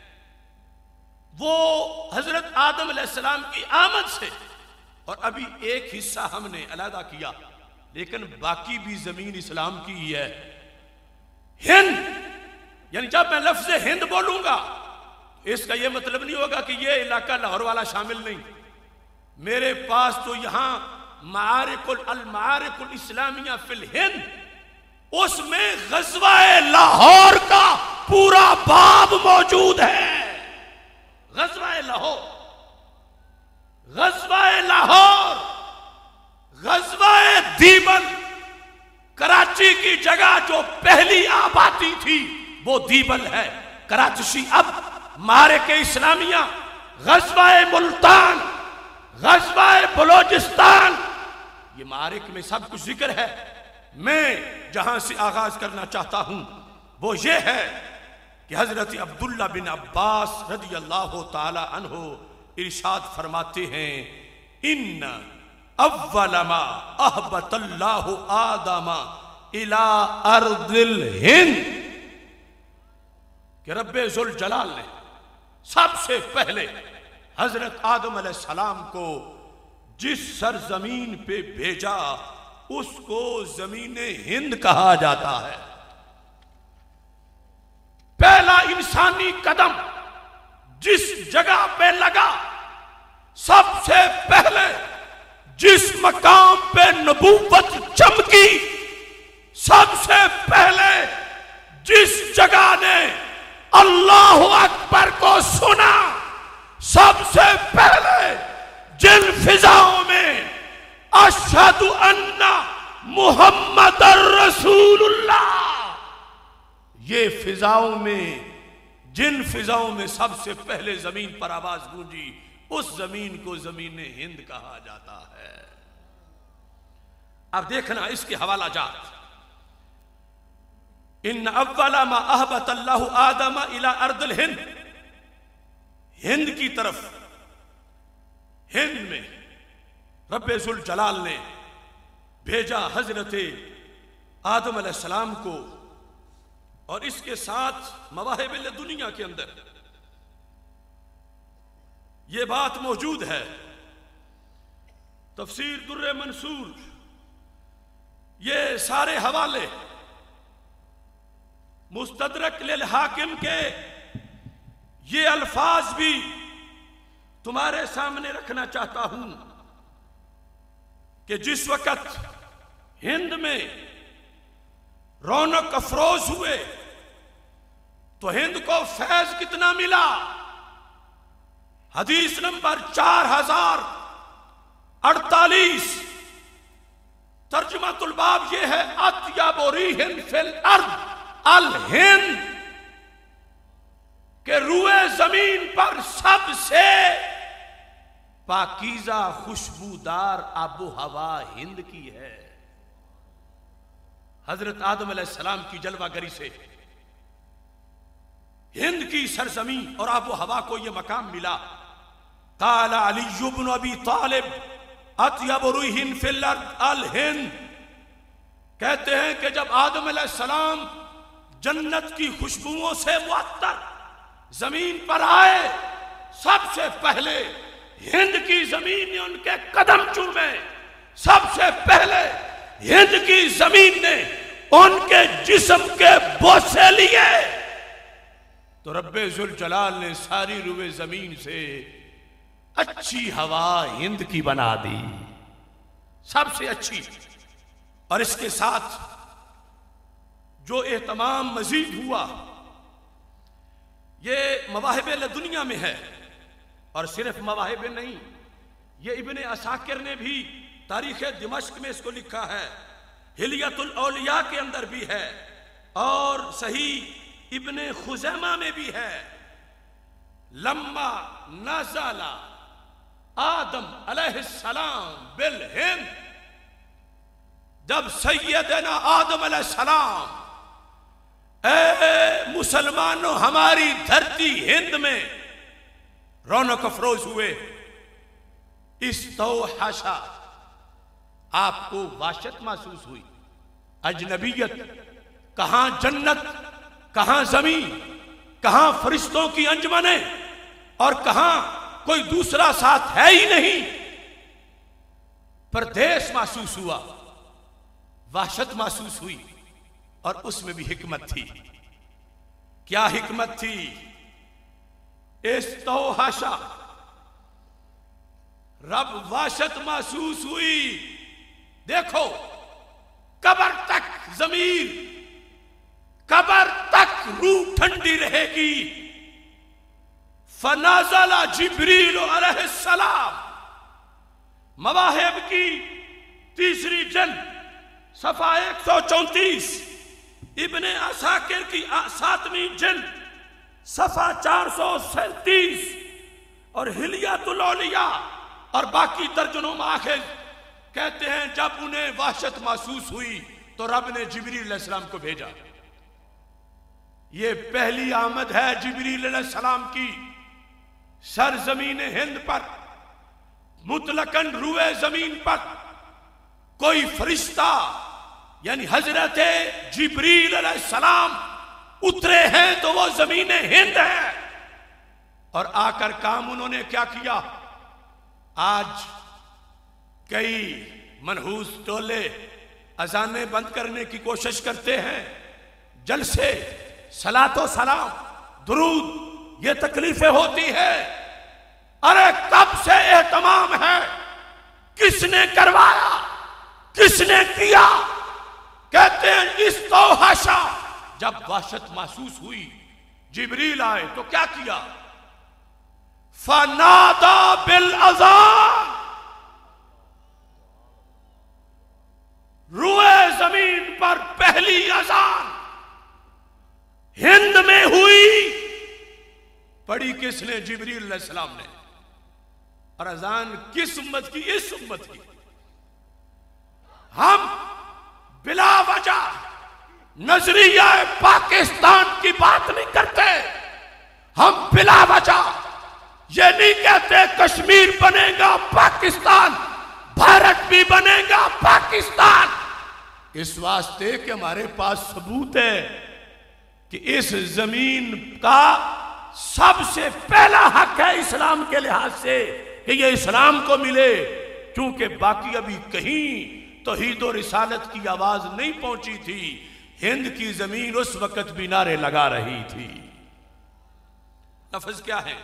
वो हजरत आदम अलैहिस्सलाम की आमद से, और अभी एक हिस्सा हमने अलहदा किया, लेकिन बाकी भी जमीन इस्लाम की ही है। हिंद यानी जब मैं लफ्ज हिंद बोलूंगा इसका यह मतलब नहीं होगा कि यह इलाका लाहौर वाला शामिल नहीं। मेरे पास तो यहां मारिकुल इस्लामिया फिल हिंद, उसमें गज़वाए लाहौर का पूरा बाब मौजूद है। गज़वाए लाहौर, गज़वाए लाहौर, गज़वाए दीबन, कराची की जगह जो पहली आबादी थी वो दीबन है। कराची अब मारिके इस्लामिया, गज़वाए मुल्तान, गज़वाए बलोचिस्तान, ये मारिक में सब कुछ जिक्र है। मैं जहां से आगाज करना चाहता हूं वो ये है कि हजरत अब्दुल्ला बिन अब्बास रज़ी अल्लाह ताला अन्हो इरशाद फरमाते हैं, इन्ना अव्वल मा अहबतल्लाहु आदमा इला अर्दिल हिंद, कि रब्बे जुल जलाल ने सबसे पहले हजरत आदम अलैहिस्सलाम को जिस सरजमीन पे भेजा उसको जमीने हिंद कहा जाता है। पहला इंसानी कदम जिस जगह पे लगा, सबसे पहले जिस मकाम पे नबूवत चमकी, सबसे पहले जिस जगह ने अल्लाहु अकबर को सुना, सबसे पहले जिन फिजाओं में अशहदु अन्ना मुहम्मदर रसूलुल्लाह, ये फिजाओं में, जिन फिजाओं में सबसे पहले जमीन पर आवाज गूंजी, उस जमीन को जमीन हिंद कहा जाता है। अब देखना इसके हवाला जात, इन अव्वला मा अहबतल्लाहु आदमा इला अर्दिल हिंद, हिंद की तरफ, हिंद में रब्बे जुल जलाल ने भेजा हजरत आदम अलैहिस्सलाम को, और इसके साथ मवाहिबिल दुनिया के अंदर यह बात मौजूद है। तफसीर दुर्रे मंसूर, ये सारे हवाले मुस्तदरक लिल हाकिम के, ये अल्फाज भी तुम्हारे सामने रखना चाहता हूं कि जिस वक्त हिंद में रौनक अफरोज हुए तो हिंद को फैज कितना मिला। हदीस नंबर 4048, तर्जुमातुल बाब यह है, अत्यबु रिहिन फिल अर्द अल हिंद, के रुए जमीन पर सबसे पाकीज़ा खुशबूदार आबो हवा हिंद की है। हजरत आदम अलैहिस्सलाम की जलवागरी से हिंद की सरजमीन और आबो हवा को यह मकाम मिला। काला अली इब्न अबी तालिब अत्यबु रिहिन फिल अर्द अल हिंद, कहते हैं कि जब आदम अलैहिस्सलाम जन्नत की खुशबुओं से मुअत्तर जमीन पर आए, सबसे पहले हिंद की जमीन ने उनके कदम चूमे, सबसे पहले हिंद की जमीन ने उनके जिस्म के बोसे लिए, तो रब्बे जुल जलाल ने सारी रुए जमीन से अच्छी हवा हिंद की बना दी, सबसे अच्छी। और इसके साथ जो एहतमाम मजीद हुआ, ये मवाहिब दुनिया में है, और सिर्फ मवाहिब नहीं, ये इब्ने असाकिर ने भी तारीख दिमश्क में इसको लिखा है, हिलियतुल औलिया के अंदर भी है, और सही इब्ने खुजैमा में भी है। लम्मा नज़ला आदम अलैहिस्सलाम बिल हिंद, जब सैयदना आदम अलैहिस्सलाम, ए मुसलमानों, हमारी धरती हिंद में रौनक अफरोज हुए। इस तो हाशा आपको वाशत महसूस हुई, अजनबियत, कहां जन्नत, कहां जमीन, कहां फरिश्तों की अंजमने और कहां कोई दूसरा साथ है ही नहीं। परदेश महसूस हुआ, वाशत महसूस हुई और उसमें भी हिकमत थी। क्या हिकमत थी? इस तो हाशा रब वाशत महसूस हुई। देखो, कब्र तक जमीर, कब्र तक रूह ठंडी रहेगी। फनाज़ला जिब्रील अलैहिस्सलाम, मवाहिब की तीसरी जल्द, सफा 134, इब्ने असाकिर की 7वीं जल्द, सफा 437 और हिलियातुल औलिया और बाकी दर्जनों माखिल कहते हैं जब उन्हें वहशत महसूस हुई तो रब ने जिब्रील अलैहिस्सलाम को भेजा। यह पहली आमद है जिब्रील अलैहिस्सलाम की सरजमीन हिंद पर, मुतलकन रुए जमीन पर। कोई फरिश्ता यानी हजरत जिब्रील अलैहिस्सलाम उतरे हैं तो वो जमीन हिंद है। और आकर काम उन्होंने क्या किया? आज कई मनहूस टोले अजानें बंद करने की कोशिश करते हैं, जलसे, सलातो सलाम, दुरूद, ये तकलीफें होती है। अरे कब से एहतमाम है? किसने करवाया? किसने किया? कहते हैं इस तो हाशा जब वहशत महसूस हुई, जिब्रील आए तो क्या किया? फनादा बिल अज़ान, रुए जमीन पर पहली अजान हिंद में हुई। पढ़ी किसने? जिब्रील अलैहिस्सलाम ने। और अजान किस उम्मत की? इस उम्मत की। हम बिला वजह नजरिया पाकिस्तान की बात नहीं करते। हम बिला वजह ये नहीं कहते कश्मीर बनेगा पाकिस्तान, भारत भी बनेगा पाकिस्तान। इस वास्ते कि हमारे पास सबूत है कि इस जमीन का सबसे पहला हक है इस्लाम के लिहाज से कि ये इस्लाम को मिले, क्योंकि बाकी अभी कहीं तौहीद और रिसालत की आवाज नहीं पहुंची थी। हिंद की जमीन उस वक्त भी नारे लगा रही थी। लफ्ज क्या है?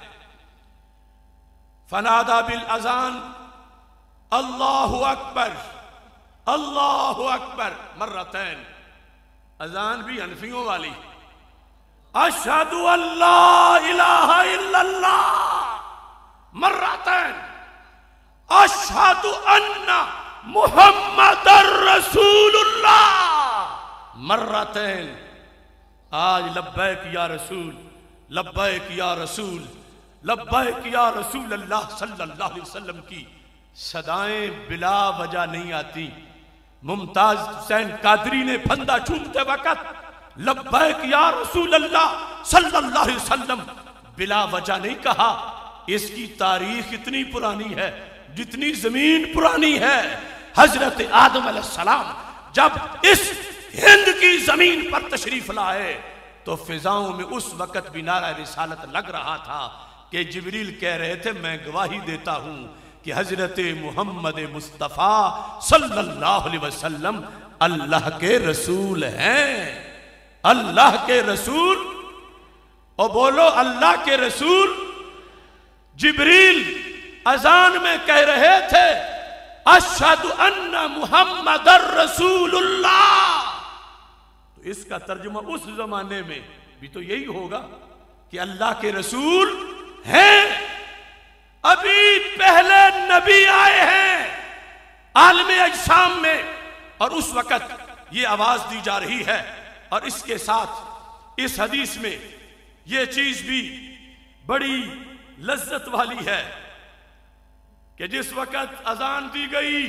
फनादा बिल अजान अल्लाहु अकबर, अल्लाहु अकबर मर्रतैन। अजान भी हनफियों वाली, अशहदु अल्ला इलाहा इल्लल्लाह मर्रतैन, अशहदु अन्ना मुहम्मदर रसूलुल्लाह मर्रतैन। आज लब्बैक या रसूल, लब्बैक या रसूल, लब्बैक या रसूल अल्लाह सल्लल्लाहु अलैहि वसल्लम की सदाएं बिला वजह नहीं आती। मुमताज हुसैन कादरी ने फंदा चूमते वक्त लब्बैक या रसूल अल्लाह सल्लल्लाहु अलैहि वसल्लम बिला वजह नहीं कहा। इसकी तारीख इतनी पुरानी है जितनी जमीन पुरानी है। हजरत आदम अलैहिस्सलाम जब इस हिंद की जमीन पर तशरीफ लाए तो फिजाओं में उस वक्त भी नारा रिसालत लग रहा था कि जिब्रील कह रहे थे मैं गवाही देता हूं कि हजरत मुहम्मद मुस्तफ़ा सल्लल्लाहु अलैहि वसल्लम अल्लाह के रसूल हैं। अल्लाह के रसूल, और बोलो अल्लाह के रसूल। जिब्रील अजान में कह रहे थे अशहदु अन्ना मुहम्मदर रसूलुल्लाह। तो इसका तर्जुमा उस जमाने में भी तो यही होगा कि अल्लाह के रसूल हैं। अभी पहले नबी आए हैं आलमे अजसाम में और उस वक्त ये आवाज दी जा रही है। और इसके साथ इस हदीस में ये चीज भी बड़ी लज्जत वाली है कि जिस वक्त अजान दी गई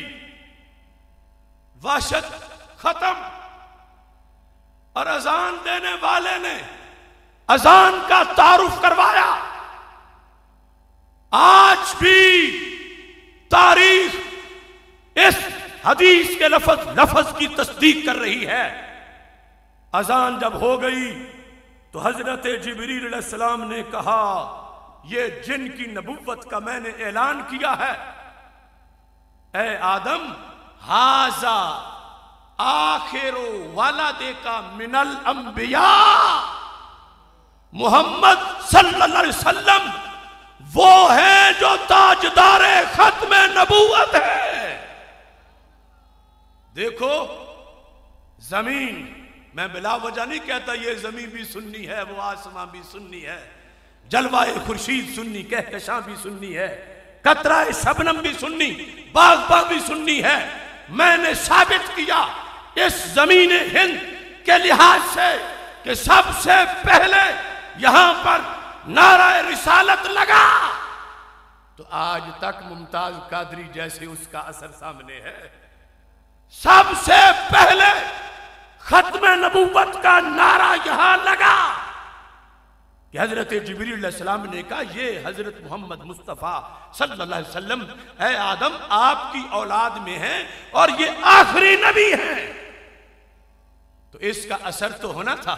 वहशत खत्म और अजान देने वाले ने अजान का तारुफ करवाया। आज भी तारीख इस हदीस के लफ्ज की तस्दीक कर रही है। अजान जब हो गई तो हजरत जिब्रील अलैहिस्सलाम ने कहा, ये जिन की नबुव्वत का मैंने ऐलान किया है, ए आदम, हाजा आखिरो वालदे का मिनल अंबिया, मोहम्मद सल्लल्लाहु अलैहि वसल्लम वो है जो ताजदारे खत्म नबूवत है। देखो जमीन, मैं बिला वजह नहीं कहता ये जमीन भी सुन्नी है, वो आसमां भी सुन्नी है, जलवाए खुर्शीद सुन्नी, कहकशां भी सुन्नी है, कतराए शबनम भी सुन्नी, बाग भी सुन्नी है। मैंने साबित किया इस जमीन हिंद के लिहाज से कि सबसे पहले यहां पर नाराए रिसालत लगा, तो आज तक मुमताज कादरी जैसे उसका असर सामने है। सबसे पहले खत्म नबूवत का नारा यहां लगा कि हजरत जिब्रील अलैहिस्सलाम ने कहा, ये हजरत मोहम्मद मुस्तफ़ा सल्लल्लाहु अलैहि वसल्लम है आदम आपकी औलाद में है और ये आखिरी नबी है। तो इसका असर तो होना था।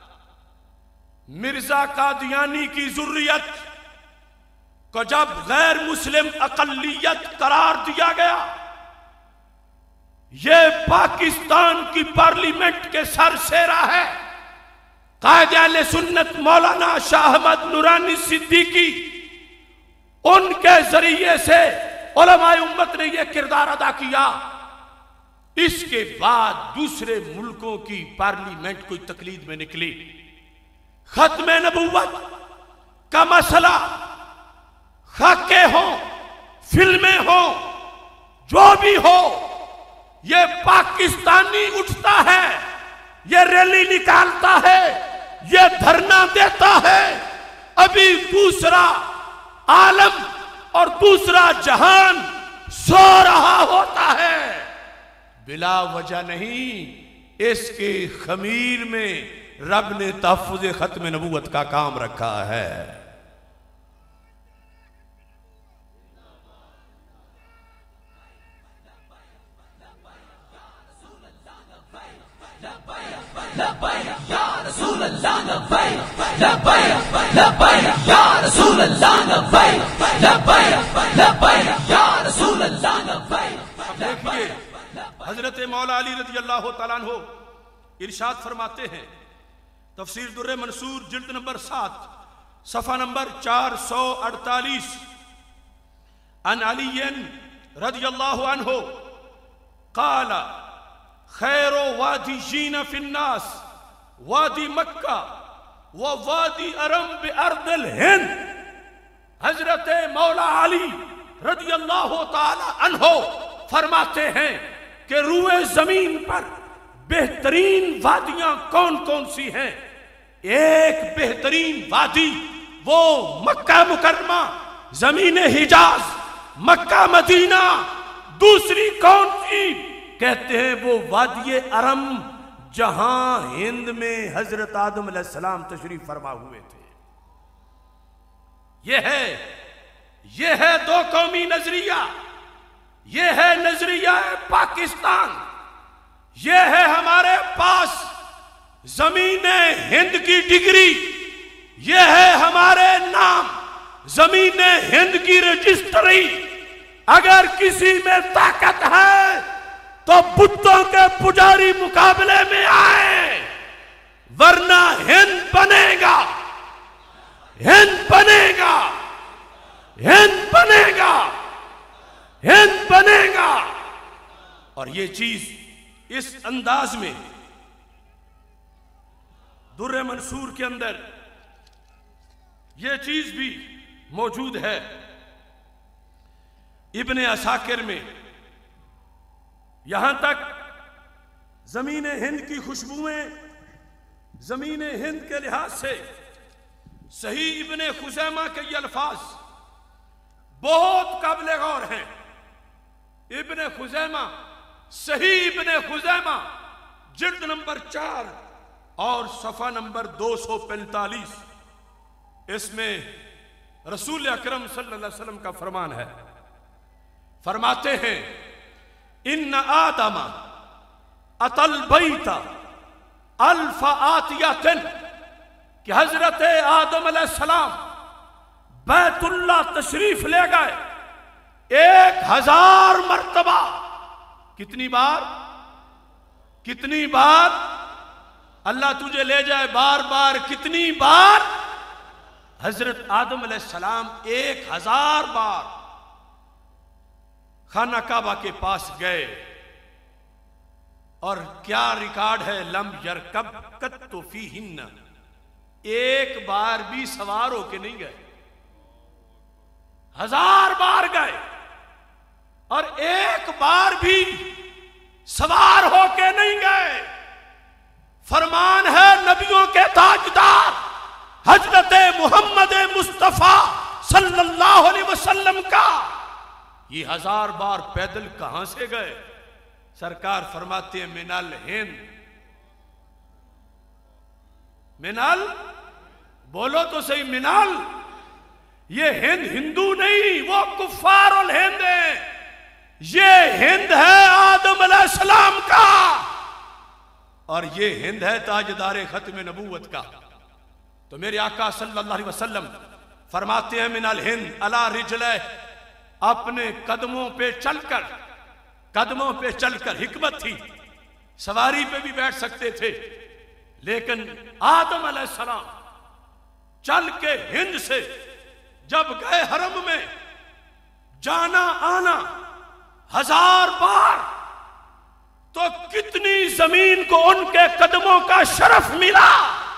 मिर्जा कादियानी की जुर्रियत को जब गैर मुस्लिम अकलियत करार दिया गया, ये पाकिस्तान की पार्लियामेंट के सरसेरा है। कायदे अहले सुन्नत मौलाना शाह अहमद नूरानी सिद्दीकी, उनके जरिए से उलमाए उम्मत ने यह किरदार अदा किया। इसके बाद दूसरे मुल्कों की पार्लियामेंट कोई तकलीद में निकली। खत्म नबूवत का मसला, खाके हो, फिल्में हो, जो भी हो, ये पाकिस्तानी उठता है, ये रैली निकालता है, ये धरना देता है। अभी दूसरा आलम और दूसरा जहान सो रहा होता है, बिला वजह नहीं। इसके खमीर में रब ने तहफ़्फ़ुज़ खत्म नबूवत का काम रखा है। लब्बैक या रसूल अल्लाह लब्बैक, लब्बैक लब्बैक या रसूल अल्लाह लब्बैक, लब्बैक लब्बैक या रसूल अल्लाह लब्बैक। अब देखिए हजरत मौला अली रज़ी अल्लाह तआला अन्हु इरशाद फरमाते हैं, तफसीर दुर्र मंसूर जिल्द नंबर 7 सफ़ा नंबर 448, अन अलीयन रज़ियल्लाहु अन्हु क़ाला खैरो वादी जीना फिन्नास वादी मक्का व वादी अरम बे अर्दिल हिंद। हजरत मौला अली रज़ियल्लाहु तआला अन्हु फरमाते हैं कि रूए जमीन पर बेहतरीन वादियां कौन कौन सी हैं। एक बेहतरीन वादी वो मक्का मुकर्रमा, जमीन हिजाज, मक्का मदीना। दूसरी कौन सी? कहते हैं वो वादी अरम, जहां हिंद में हजरत आदम अलैहिस्सलाम तशरीफ फरमा हुए थे। यह है दो कौमी नजरिया, यह है नजरिया पाकिस्तान, यह है हमारे पास जमीन हिंद की डिग्री, यह है हमारे नाम जमीन हिंद की रजिस्ट्री। अगर किसी में ताकत है तो बुतों के पुजारी मुकाबले में आए, वरना हिंद बनेगा, हिंद बनेगा, हिंद बनेगा, हिंद बनेगा। और ये चीज इस अंदाज में दुर्र मंसूर के अंदर यह चीज भी मौजूद है। इब्ने असाकिर में यहां तक जमीन हिंद की खुशबुएं, जमीन हिंद के लिहाज से सही इब्ने खुजैमा के ये अल्फाज बहुत काबिल गौर हैं। इब्ने खुजैमा, सही इब्ने खुजैमा जिल्द नंबर 4 और सफा नंबर 245, इसमें रसूल अकरम सल्लल्लाहु अलैहि वसल्लम का फरमान है, फरमाते हैं इन्न आदम अतल बैता अल्फा आतियातिन, कि हजरत आदम अलैहिस्सलाम बैतुल्लाह तशरीफ ले गए 1000 मर्तबा। कितनी बार? कितनी बार? अल्लाह तुझे ले जाए बार बार। कितनी बार? हजरत आदम अलैहिस्सलाम 1000 बार खाना काबा के पास गए। और क्या रिकॉर्ड है, लम यरकब कत्तु फीहिन्न, एक बार भी सवार होके नहीं गए, 1000 बार गए और एक बार भी सवार होके नहीं गए। फरमान है नबियों के ताजदार हजरत मोहम्मद मुस्तफा सल्लल्लाहु अलैहि वसल्लम का, ये 1000 बार पैदल कहां से गए? सरकार फरमाते हैं मिनल हिंद। मिनल, बोलो तो सही, मिनल। ये हिंद हिंदू नहीं, वो कुफ्फार और हिंद है। ये हिंद है आदम अलैहिस्सलाम का और ये हिंद है ताजदार खत्म नबूवत का। तो मेरे आका सल्लल्लाहु अलैहि वसल्लम फरमाते हैं मिनल हिंद अला रिजले, अपने कदमों पे चलकर, कदमों पे चलकर। हिकमत थी, सवारी पे भी बैठ सकते थे, लेकिन आदम अलैहिस्सलाम चल के हिंद से जब गए हरम में, जाना आना 1000 बार, तो कितनी जमीन को उनके कदमों का शरफ मिला।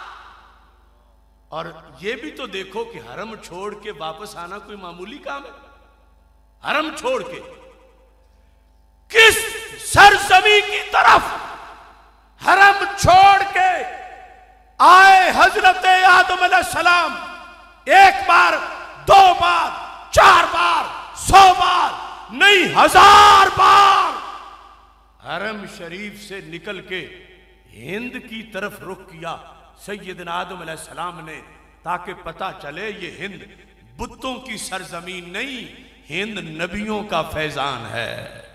और ये भी तो देखो कि हरम छोड़ के वापस आना कोई मामूली काम है? हरम छोड़ के किस सरजमी की तरफ हरम छोड़ के आए हजरत आदम अलैहिस्सलाम, एक बार, 2 बार, 4 बार, 100 बार नहीं, 1000 बार हरम शरीफ से निकल के हिंद की तरफ रुख किया सैयदना आदम अलैहिस्सलाम ने, ताकि पता चले ये हिंद बुतों की सरजमीन नहीं, हिंद नबियों का फैजान है।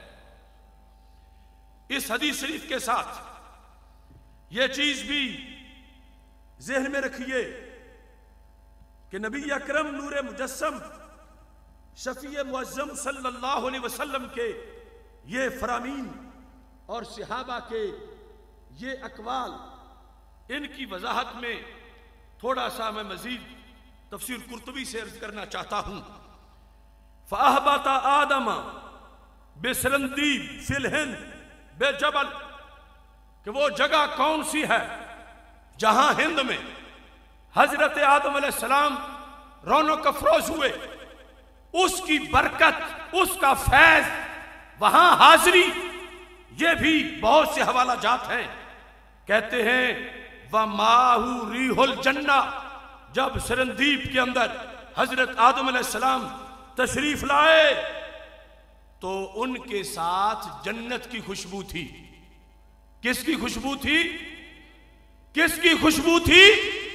इस हदीस शरीफ के साथ यह चीज भी ज़हन में रखिए कि नबी अकरम नूर मुजस्सम शफी मुअज्जम सल्लल्लाहु अलैहि वसल्लम के ये फरामीन और सहाबा के ये अकवाल, इनकी वजाहत में थोड़ा सा मैं मजीद तफसीर कुर्तुबी से अर्ज करना चाहता हूं। फ़अहबता आदम बेसरंदीब फिल हिंद बेजबल, कि वो जगह कौन सी है जहां हिंद में हजरत आदम अलैहिस्सलाम रौनक अफरोज हुए, उसकी बरकत, उसका फैज, वहां हाजिरी। ये भी बहुत से हवाला जात हैं। कहते हैं व माहू रीहुल जन्ना, जब सरंदीप के अंदर हजरत आदम अलैहिस्सलाम तशरीफ लाए तो उनके साथ जन्नत की खुशबू थी। किसकी खुशबू थी? किसकी खुशबू थी?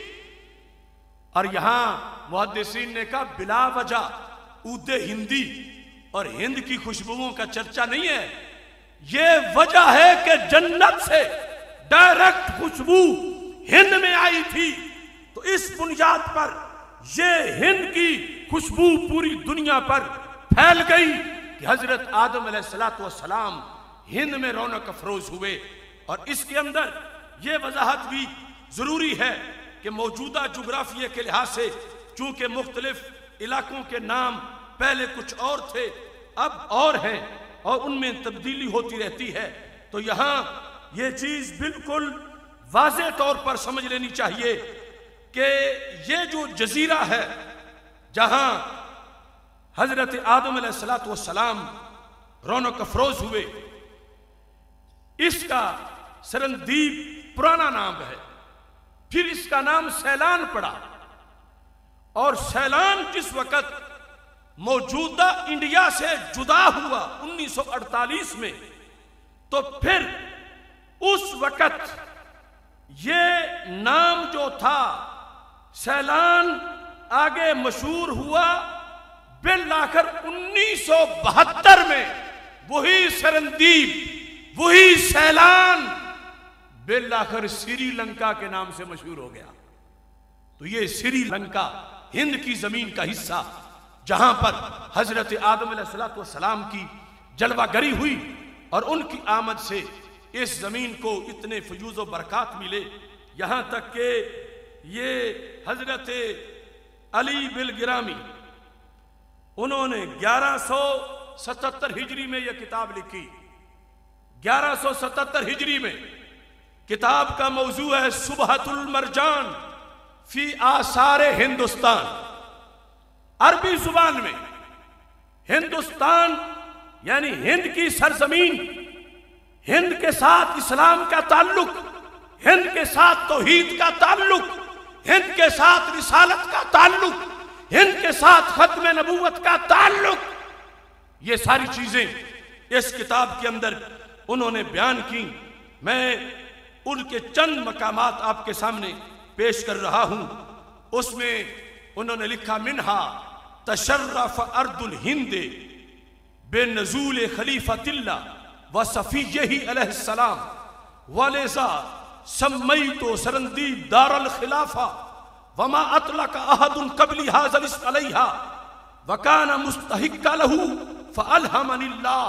और यहां मुहद्दिसीन ने कहा बिला वजह उद्दे हिंदी और हिंद की खुशबुओं का चर्चा नहीं है। यह वजह है कि जन्नत से डायरेक्ट खुशबू हिंद में आई थी, तो इस बुनियाद पर यह हिंद की खुशबू पूरी दुनिया पर फैल गई कि हजरत आदम अलैहिस्सलातु वस्सलाम हिंद में रौनक अफरोज हुए। और इसके अंदर यह वजाहत भी जरूरी है कि मौजूदा जुग्राफिया के लिहाज से चूंकि मुख्तलिफ इलाकों के नाम पहले कुछ और थे, अब और हैं और उनमें तब्दीली होती रहती है, तो यहां यह चीज बिल्कुल वाज़ेह तौर पर समझ लेनी चाहिए कि यह जो जजीरा है जहां हजरत आदम अलैहिस्सलातु वस्सलाम रौनक अफरोज हुए, इसका सरंदीप पुराना नाम है, फिर इसका नाम सैलान पड़ा। और सैलान जिस वक़्त मौजूदा इंडिया से जुदा हुआ 1948 में, तो फिर उस वक़्त ये नाम जो था सैलान आगे मशहूर हुआ। बिल आखिर 1972 में वही सरंदीप, वही सैलान बिल आखिर श्रीलंका के नाम से मशहूर हो गया। तो ये श्रीलंका हिंद की जमीन का हिस्सा, जहां पर हजरत आदम अलैहिस्सलाम की जलवागरी हुई और उनकी आमद से इस जमीन को इतने फयूज़ व बरकत मिले, यहां तक के ये हजरत अली बिल गिरामी, उन्होंने 1177 हिजरी में यह किताब लिखी। 1177 हिजरी में किताब का मौजू है सुबहतुल मरजान फी आसारे हिंदुस्तान। अरबी जुबान में हिंदुस्तान यानी हिंद की सरजमीन, हिंद के साथ इस्लाम का ताल्लुक, हिंद के साथ तौहीद का ताल्लुक, हिंद के साथ रिसालत का ताल्लुक, हिंद के साथ खत्म नबूवत का ताल्लुक, ये सारी चीजें इस किताब के अंदर उन्होंने बयान की। मैं उनके चंद मकामात आपके सामने पेश कर रहा हूं। उसमें उन्होंने लिखा, मिन्हा तशर्रफ अर्दुल हिंद बेनज़ूल खलीफतिल्ला व सफ़िय्यही अलैहिस्सलाम वलेज़ा सम्मैतो सरंदीब दारुल खिलाफा वमा अतलका अहदुन क़ब्ली हाज़ल इस्म अलैहा व काना मुस्तहिक्का लहू फ़अल्हमनिल्लाह।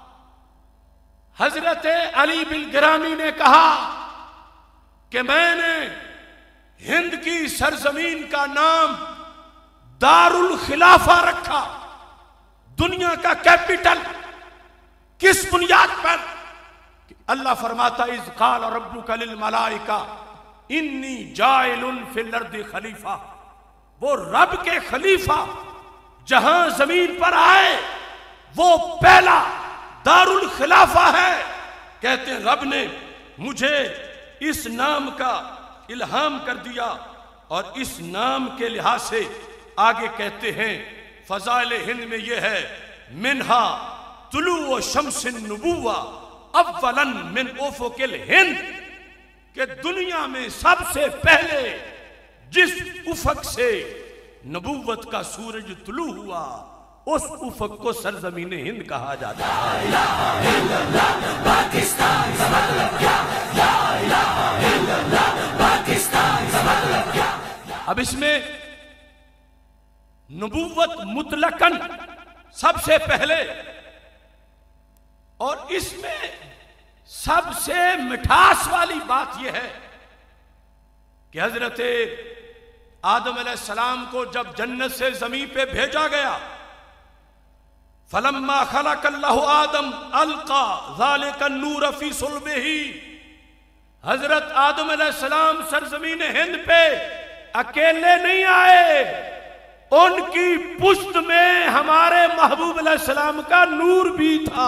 हजरत अली बिल गिरामी ने कहा कि मैंने हिंद की सरजमीन का नाम दारुल खिलाफा रखा, दुनिया का कैपिटल। किस बुनियाद पर? अल्लाह फरमाता, इज़ क़ाल रब्बुका लिल मलाइका इन्नी जाइलुन फिल अर्दि खलीफा। वो रब के खलीफा जहां जमीन पर आए वो पहला दारुल खिलाफा है। कहते हैं रब ने मुझे इस नाम का इल्हाम कर दिया और इस नाम के लिहाज से आगे कहते हैं फजाइल हिंद में यह है, मिन्हा तुलू व शम्सिन नबुव्वा अव्वलन मिन उफुकिल हिंद, के दुनिया में सबसे पहले जिस उफक से नबुव्वत का सूरज तुलू हुआ उस उफक को सरजमीन हिंद कहा जाता है। अब इसमें नबुव्वत मुतलकन सबसे पहले, और इसमें सबसे मिठास वाली बात यह है कि हजरत आदम अलैहिस्सलाम को जब जन्नत से जमीन पे भेजा गया, फलम्मा खलक़ल्लाहु आदम अलका ज़ालिका नूर फी सुल्बिही, हजरत आदम अलैहिस्सलाम सरजमीन हिंद पे अकेले नहीं आए, उनकी पुश्त में हमारे महबूब अलैहिस्सलाम का नूर भी था।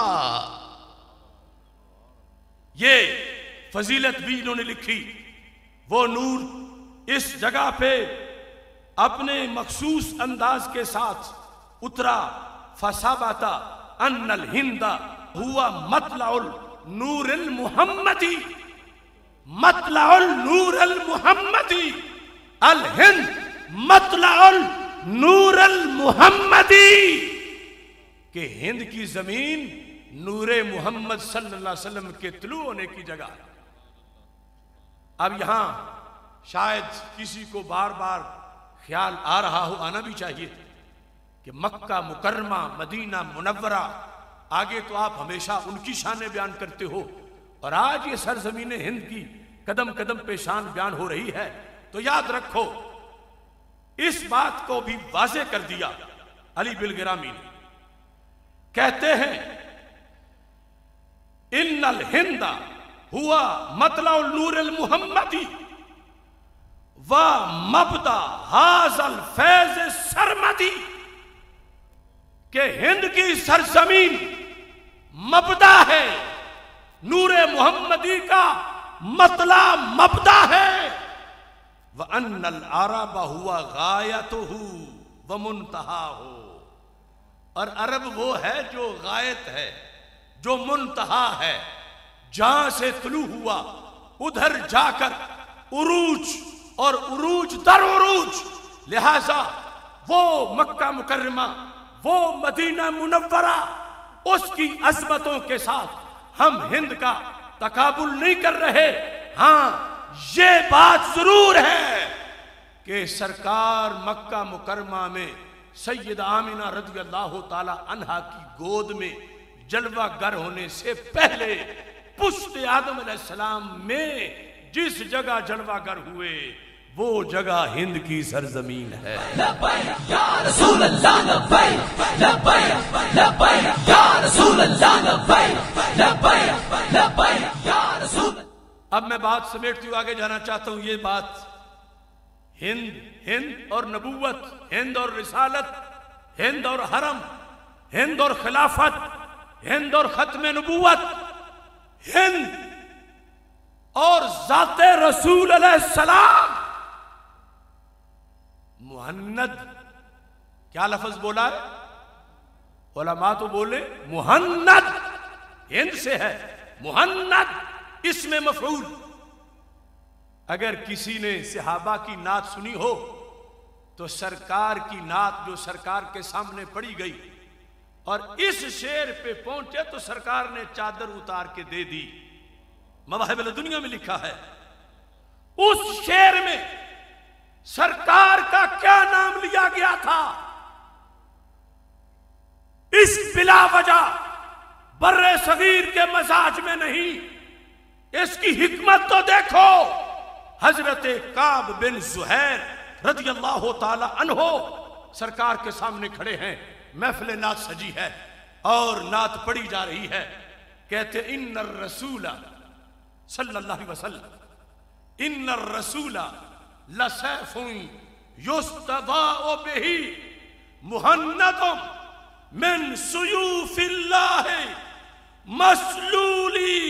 ये फजीलत भी इन्होंने लिखी। वो नूर इस जगह पे अपने मखसूस अंदाज के साथ उतरा। फसाबाता अन्नल हिंदा हुआ मतलाउल नूरुल मुहम्मदी, मतलाउल नूरुल मुहम्मदी, अल हिंद मतलाउल नूरुल मुहम्मदी, के हिंद की जमीन नूरे मुहम्मद सल्लल्लाहु अलैहि वसल्लम के तुलू होने की जगह। अब यहां शायद किसी को बार बार ख्याल आ रहा हो, आना भी चाहिए कि मक्का मुकर्रमा मदीना मुनव्वरा, आगे तो आप हमेशा उनकी शान बयान करते हो और आज ये सरजमीन हिंद की कदम कदम पे शान बयान हो रही है। तो याद रखो, इस बात को भी वाज़ेह कर दिया अली बिल गिरामी ने। कहते हैं इन्नल हिंदा हुआ मतलाउल नूरुल मुहम्मदी व मबदा हाजल फैज सरमदी, के हिंद की सरजमीन मबदा है, नूरे मुहम्मदी का मतला मबदा है। व अन्नल अरबा हुआ गायतुहु व मुंतहाहु, और अरब वो है जो गायत है, जो मुंतहा है, जहां से तुलू हुआ उधर जाकर उरूज और उरूज दर उरूज, लिहाजा वो मक्का मुकर्रमा, वो मदीना मुनव्वरा, उसकी अजमतों के साथ हम हिंद का तकाबुल नहीं कर रहे। हां, ये बात जरूर है कि सरकार मक्का मुकरमा में सैयदा आमिना रज़ी अल्लाह ताला अन्हा की गोद में जलवागर होने से पहले पुश्त आदम अलैहिस्सलाम में जिस जगह जलवागर हुए वो जगह हिंद की सरजमीन है। लब्बैक या रसूल अल्लाह, लब्बैक लब्बैक लब्बैक या रसूल अल्लाह, लब्बैक लब्बैक लब्बैक या रसूल। अब मैं बात समेटती हुई आगे जाना चाहता हूं। ये बात हिंद और नबूवत, हिंद और रिसालत, हिंद और हरम, हिंद और खिलाफत, हिंद और खत्म नबूवत, हिंद और ज़ाते रसूल अलैहिस्सलाम। मुहन्नद क्या लफ्ज बोला है? उलमा तो बोले मुहन्नद हिंद से है, मुहन्नद इसमें मफऊल। अगर किसी ने सहाबा की नात सुनी हो तो सरकार की नात जो सरकार के सामने पड़ी गई और इस शेर पे पहुंचे तो सरकार ने चादर उतार के दे दी। मवाहिबुल दुनिया में लिखा है उस शेर में सरकार का क्या नाम लिया गया था। इस बिला वजह बर्रे सगीर के मजाज में नहीं, इसकी हिकमत तो देखो। हजरत काब बिन जुहैर रज़ियल्लाहु ताला अन्हो सरकार के सामने खड़े हैं, महफिल नात सजी है और नात पढ़ी जा रही है। कहते इन्नर रसूला सल्लल्लाहु अलैहि वसल्लम, इन्नर रसूला लसैफुन युस्तदाउ बिही मुहन्नदुम मिन सुयूफिल्लाहि मसलूली।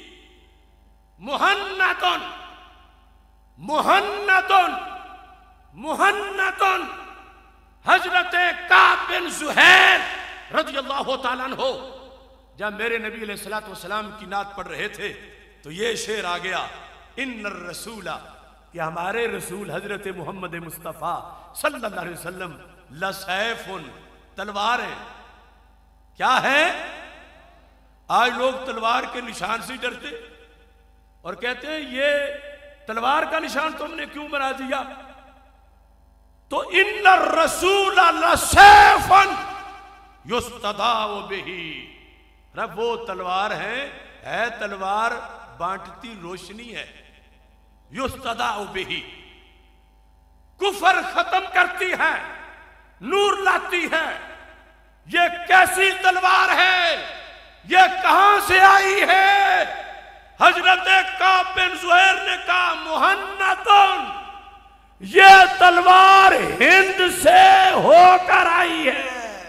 मुहन्नदुन मुहन्नदुन मुहन्नदुन। हजरत काब बिन जुहैर रज़ियल्लाहु ताला अन्हु जब मेरे नबी अलैहिस्सलातु वस्सलाम की नात पढ़ रहे थे तो ये शेर आ गया, इन्नर रसूला, कि हमारे रसूल हजरत मोहम्मद मुस्तफ़ा सल्लल्लाहु अलैहि वसल्लम लसैफुन, तलवार है। क्या है? आज लोग तलवार के निशान से डरते और कहते हैं ये तलवार का निशान तुमने क्यों बना दिया? तो इन्नर रसूल लसैफुन युस्तदाउ बिही, रब वो तलवार है तलवार बांटती रोशनी है। युस्तदाउ बिही, कुफर खत्म करती है, नूर लाती है। ये कैसी तलवार है? ये कहां से आई है? हजरत काब बिन जुहैर ने कहा मुहन्नदुन, ये तलवार हिंद से होकर आई है।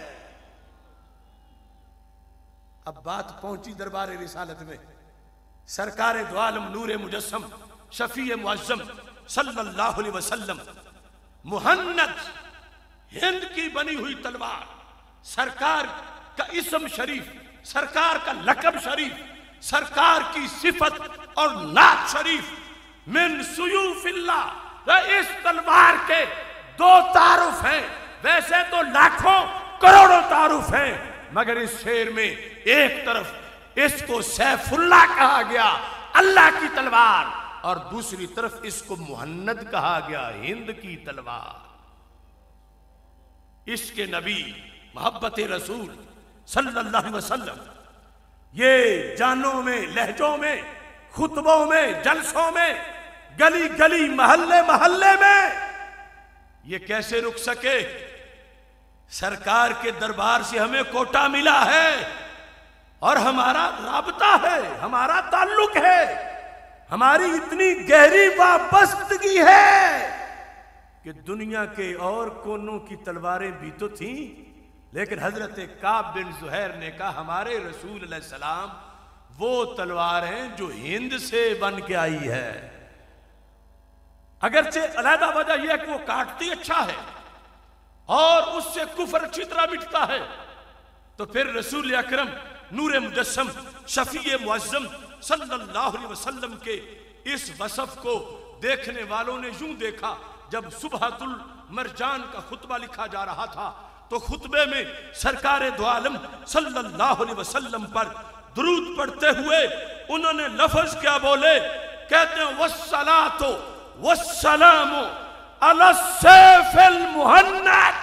अब बात पहुंची दरबार रिसालत में। सरकार दो आलम नूर मुजस्सम शफी मुअज्जम सल्लल्लाहु अलैहि वसल्लम, मुहन्नद हिंद की बनी हुई तलवार, सरकार का इस्म शरीफ, सरकार का लकब शरीफ, सरकार की सिफत और नात शरीफ, मिन सुयूफिल्लाह। इस तलवार के दो तारुफ हैं, वैसे तो लाखों करोड़ों तारुफ हैं, मगर इस शेर में एक तरफ इसको सैफुल्लाह कहा गया, अल्लाह की तलवार, और दूसरी तरफ इसको मुहन्नद कहा गया, हिंद की तलवार। इसके नबी मोहब्बत रसूल सल्लल्लाहु अलैहि वसल्लम ये जानों में, लहजों में, खुतबों में, जलसों में, गली गली, महल्ले महल्ले में ये कैसे रुक सके? सरकार के दरबार से हमें कोटा मिला है और हमारा राबता है, हमारा ताल्लुक है, हमारी इतनी गहरी वाबस्तगी है कि दुनिया के और कोनों की तलवारें भी तो थीं, लेकिन हजरत काब बिन जुहैर ने कहा हमारे रसूल अलैहिस्सलाम वो तलवार हैं जो हिंद से बन के आई है। अगरचे अलहदा वजह यह है कि वो काटती अच्छा है और उससे कुफर अच्छी तरह मिटता है, तो फिर रसूल अकरम नूर मुजस्सम शफी मुअज्जम सल्लल्लाहु अलैहि वसल्लम के इस वसफ को देखने वालों ने यूं देखा, जब सुबहतुल मरजान का खुतबा लिखा जा रहा था, तो खुतबे में सरकारे दो आलम सल्लल्लाहु अलैहि वसल्लम पर दुरूद पढ़ते हुए उन्होंने लफ्ज क्या बोले, कहते हैं वस्सलातो वस्सलामु अला सैफिल मुहन्नद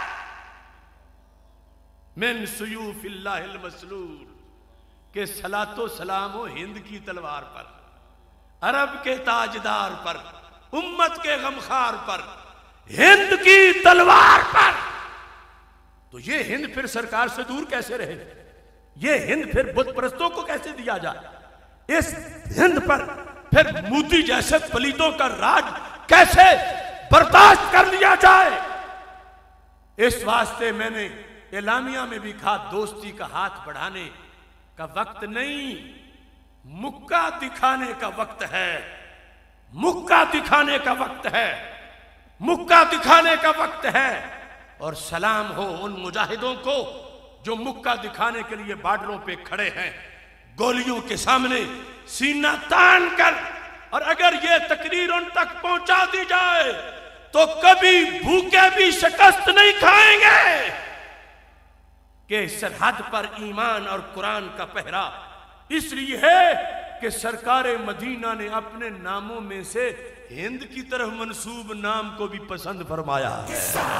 मिन सुयूफिल्लाहिल मसलूल, के सलातो सलामो हिंद की तलवार पर, अरब के ताजदार पर, उम्मत के गमखार पर, हिंद की तलवार पर। तो ये हिंद फिर सरकार से दूर कैसे रहे? ये हिंद फिर बुत परस्तों को कैसे दिया जाए? इस हिंद पर फिर मोदी जैसे पलीतों का राज कैसे बर्दाश्त कर लिया जाए? इस वास्ते मैंने एलामिया में भी कहा, दोस्ती का हाथ बढ़ाने का वक्त नहीं, मुक्का दिखाने का वक्त है। मुक्का दिखाने का वक्त है, मुक्का दिखाने का वक्त है। और सलाम हो उन मुजाहिदों को जो मुक्का दिखाने के लिए बॉर्डरों पे खड़े हैं, गोलियों के सामने सीना तान कर। और अगर ये तकरीर उन तक पहुंचा दी जाए तो कभी भूखे भी शिकस्त नहीं खाएंगे कि सरहद पर ईमान और कुरान का पहरा इसलिए है कि सरकारे मदीना ने अपने नामों में से हिंद की तरफ मंसूब नाम को भी पसंद फरमाया है।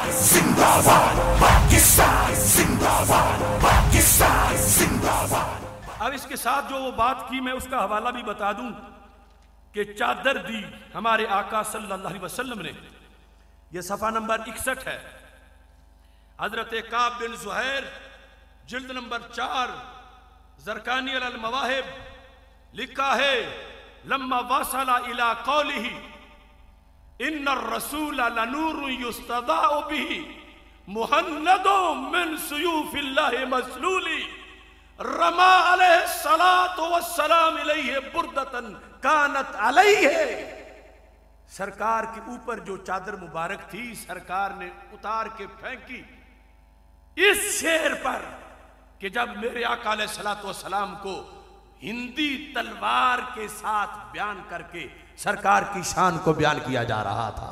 अब इसके साथ जो वो बात की मैं उसका हवाला भी बता दूं कि चादर दी हमारे आका सल्लल्लाहु अलैहि वसल्लम ने, यह सफा नंबर 61 है। हजरत काब बिन ज़ुहैर जिल्द नंबर 4 ज़रकानी अल मवाहिब लिखा है, लम्मा वासला इला कौलिही इन्नर रसूल लनूर युस्तदाउ बिही मुहन्नदो मिन सुयूफिल्लाहि मसलूली रमा अलैहि सलातु वस्सलाम इलैहि बुर्दतन कानत अलैहि। सरकार के ऊपर जो चादर मुबारक थी सरकार ने उतार के फेंकी इस शेर पर कि जब मेरे आका अलैहिस्सलातु वस्सलाम को हिंदी तलवार के साथ बयान करके सरकार की शान को बयान किया जा रहा था।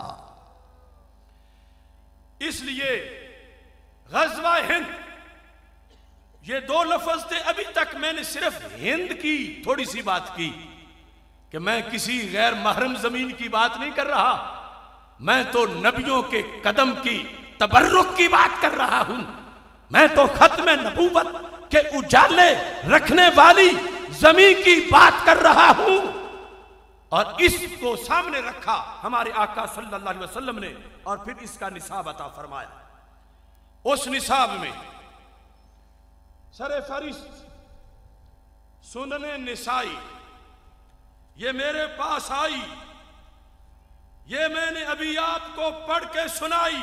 इसलिए गज़वा हिंद, ये दो लफ्ज थे। अभी तक मैंने सिर्फ हिंद की थोड़ी सी बात की कि मैं किसी गैर महरम जमीन की बात नहीं कर रहा, मैं तो नबियों के कदम की तबर्रुक की बात कर रहा हूं। मैं तो खत्म नबूवत के उजाले रखने वाली जमीन की बात कर रहा हूं। और इसको सामने रखा हमारे आका सल्लल्लाहु अलैहि वसल्लम ने और फिर इसका निसाब अता फरमाया। उस निसाब में सरे फरिश्त सुनने निसाई ये मेरे पास आई, ये मैंने अभी आपको पढ़ के सुनाई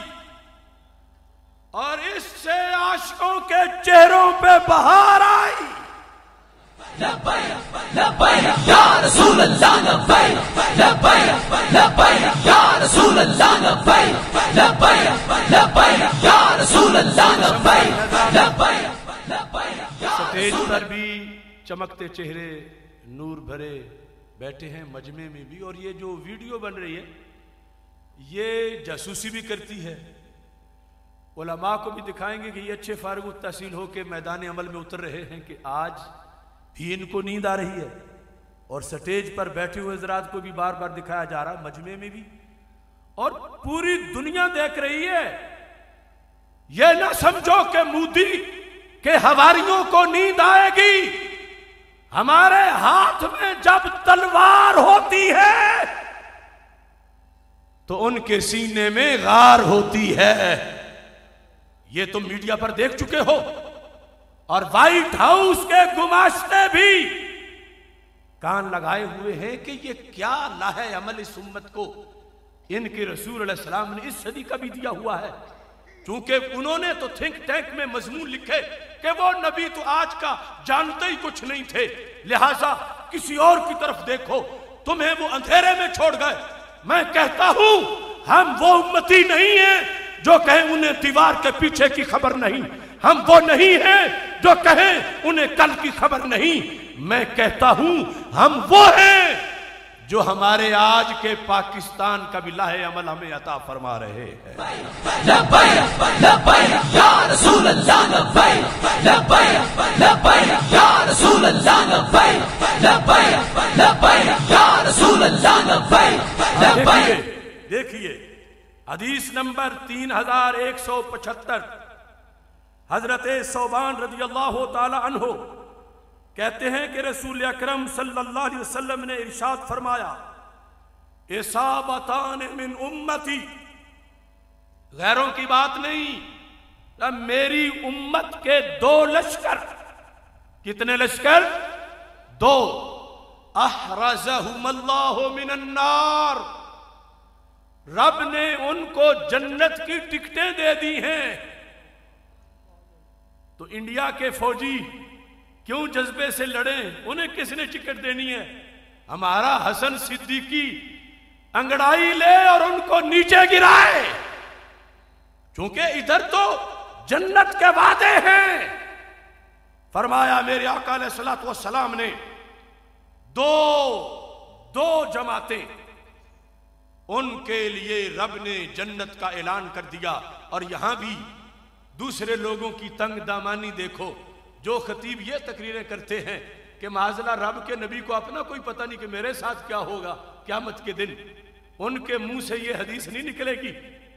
और इससे आशिकों के चेहरों पे बहार आई। लब्बैक लब्बैक या रसूल अल्लाह, लब्बैक लब्बैक लब्बैक या रसूल अल्लाह, लब्बैक लब्बैक लब्बैक या रसूल अल्लाह, लब्बैक लब्बैक लब्बैक। स्टेज पर भी चमकते चेहरे नूर भरे बैठे हैं, मजमे में भी। और ये जो वीडियो बन रही है ये जासूसी भी करती है। उलमा को भी दिखाएंगे कि ये अच्छे फारिग तहसील होकर मैदान अमल में उतर रहे हैं कि आज भी इनको नींद आ रही है। और स्टेज पर बैठे हुए हज़रात को भी बार बार दिखाया जा रहा, मजमे में भी, और पूरी दुनिया देख रही है। यह ना समझो कि मोदी के हवारियों को नींद आएगी। हमारे हाथ में जब तलवार होती है तो उनके सीने में गार होती है। ये तुम मीडिया पर देख चुके हो। और व्हाइट हाउस के गुमाश्ते भी कान लगाए हुए हैं कि ये क्या लाहे अमल इस उम्मत को इनके रसूल अलैहि सलाम ने इस सदी का भी दिया हुआ है। क्योंकि उन्होंने तो थिंक टैंक में मजमून लिखे कि वो नबी तो आज का जानते ही कुछ नहीं थे, लिहाजा किसी और की तरफ देखो, तुम्हें वो अंधेरे में छोड़ गए। मैं कहता हूं हम वो उम्मती नहीं है जो कहें उन्हें दीवार के पीछे की खबर नहीं, हम वो नहीं हैं जो कहें उन्हें कल की खबर नहीं। मैं कहता हूं हम वो हैं जो हमारे आज के पाकिस्तान का भी लाहे अमल हमें अता फरमा रहे हैं। लब्बैक लब्बैक या रसूल अल्लाह, लब्बैक लब्बैक लब्बैक या रसूल अल्लाह, लब्बैक लब्बैक लब्बैक या रसूल अल्लाह, लब्बैक लब्बैक। देखिए हदीस नंबर 3175, हजरत सौबान रज़ी अल्लाह ताला अन्हो कहते हैं कि रसूल अकरम सल्लल्लाहु अलैहि वसल्लम ने इरशाद फरमाया, इसाबतान मिन उम्मती, गैरों की बात नहीं, अब मेरी उम्मत के 2 लश्कर, कितने लश्कर? 2, अहरज़हुमुल्लाहु मिनन नार, रब ने उनको जन्नत की टिकटें दे दी हैं। तो इंडिया के फौजी क्यों जज्बे से लड़े? उन्हें किसने टिकट देनी है? हमारा हसन सिद्दीकी अंगड़ाई ले और उनको नीचे गिराए, क्योंकि इधर तो जन्नत के वादे हैं। फरमाया मेरे आका अलैहिस्सलातु वस्सलाम ने दो जमातें, उनके लिए रब ने जन्नत का ऐलान कर दिया। और यहां भी दूसरे लोगों की तंग दामानी देखो, जो खतीब ये तकरीरें करते हैं कि माज़ला रब के नबी को अपना कोई पता नहीं कि मेरे साथ क्या होगा क़यामत के दिन, उनके मुंह से ये हदीस नहीं निकलेगी।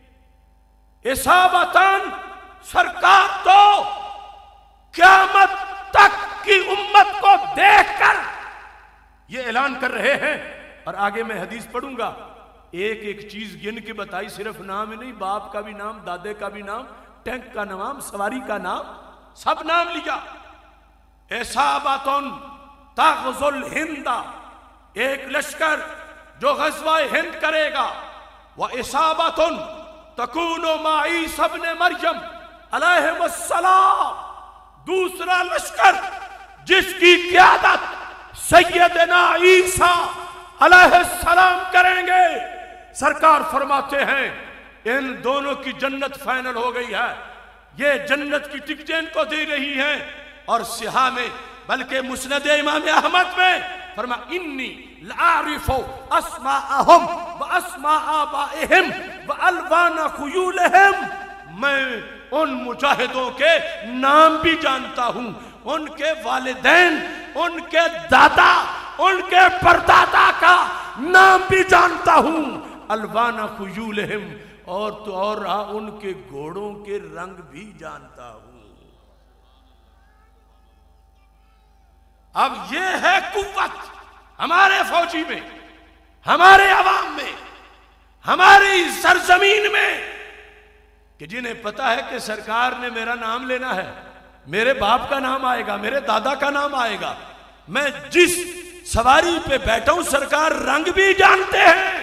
इसाबतान, सरकार तो क़यामत तक की उम्मत को देखकर ये ऐलान कर रहे हैं। और आगे मैं हदीस पढ़ूंगा, एक एक चीज गिन के बताई, सिर्फ नाम ही नहीं, बाप का भी नाम, दादे का भी नाम, टैंक का नाम, सवारी का नाम, सब नाम लिया। इसाबतुन तग़ज़ुल हिंदा, एक लश्कर जो ग़ज़वा हिंद करेगा। व इसाबतुन तकूनु माई इब्न मरियम अलैहिस्सलाम, दूसरा लश्कर जिसकी क़यादत सैयदना ईसा अलैहिस्सलाम करेंगे। सरकार फरमाते हैं इन दोनों की जन्नत फाइनल हो गई है, ये जन्नत की टिकटें इनको दे रही हैं। और सिहा में, बल्कि मुस्नद इमाम अहमद में फरमा, इन्नी लारिफु अस्माअहुम व अस्मा आबाइहिम व अलवान खुयूलहिम, मैं उन मुजाहिदों के नाम भी जानता हूं, उनके वालिदैन, उनके दादा, उनके परदादा का नाम भी जानता हूं। अलवाना खुयूलहिम, और तो और रहा उनके घोड़ों के रंग भी जानता हूं। अब ये है कुव्वत हमारे फौजी में, हमारे अवाम में, हमारी सरजमीन में, कि जिन्हें पता है कि सरकार ने मेरा नाम लेना है, मेरे बाप का नाम आएगा, मेरे दादा का नाम आएगा, मैं जिस सवारी पे बैठा हूं सरकार रंग भी जानते हैं।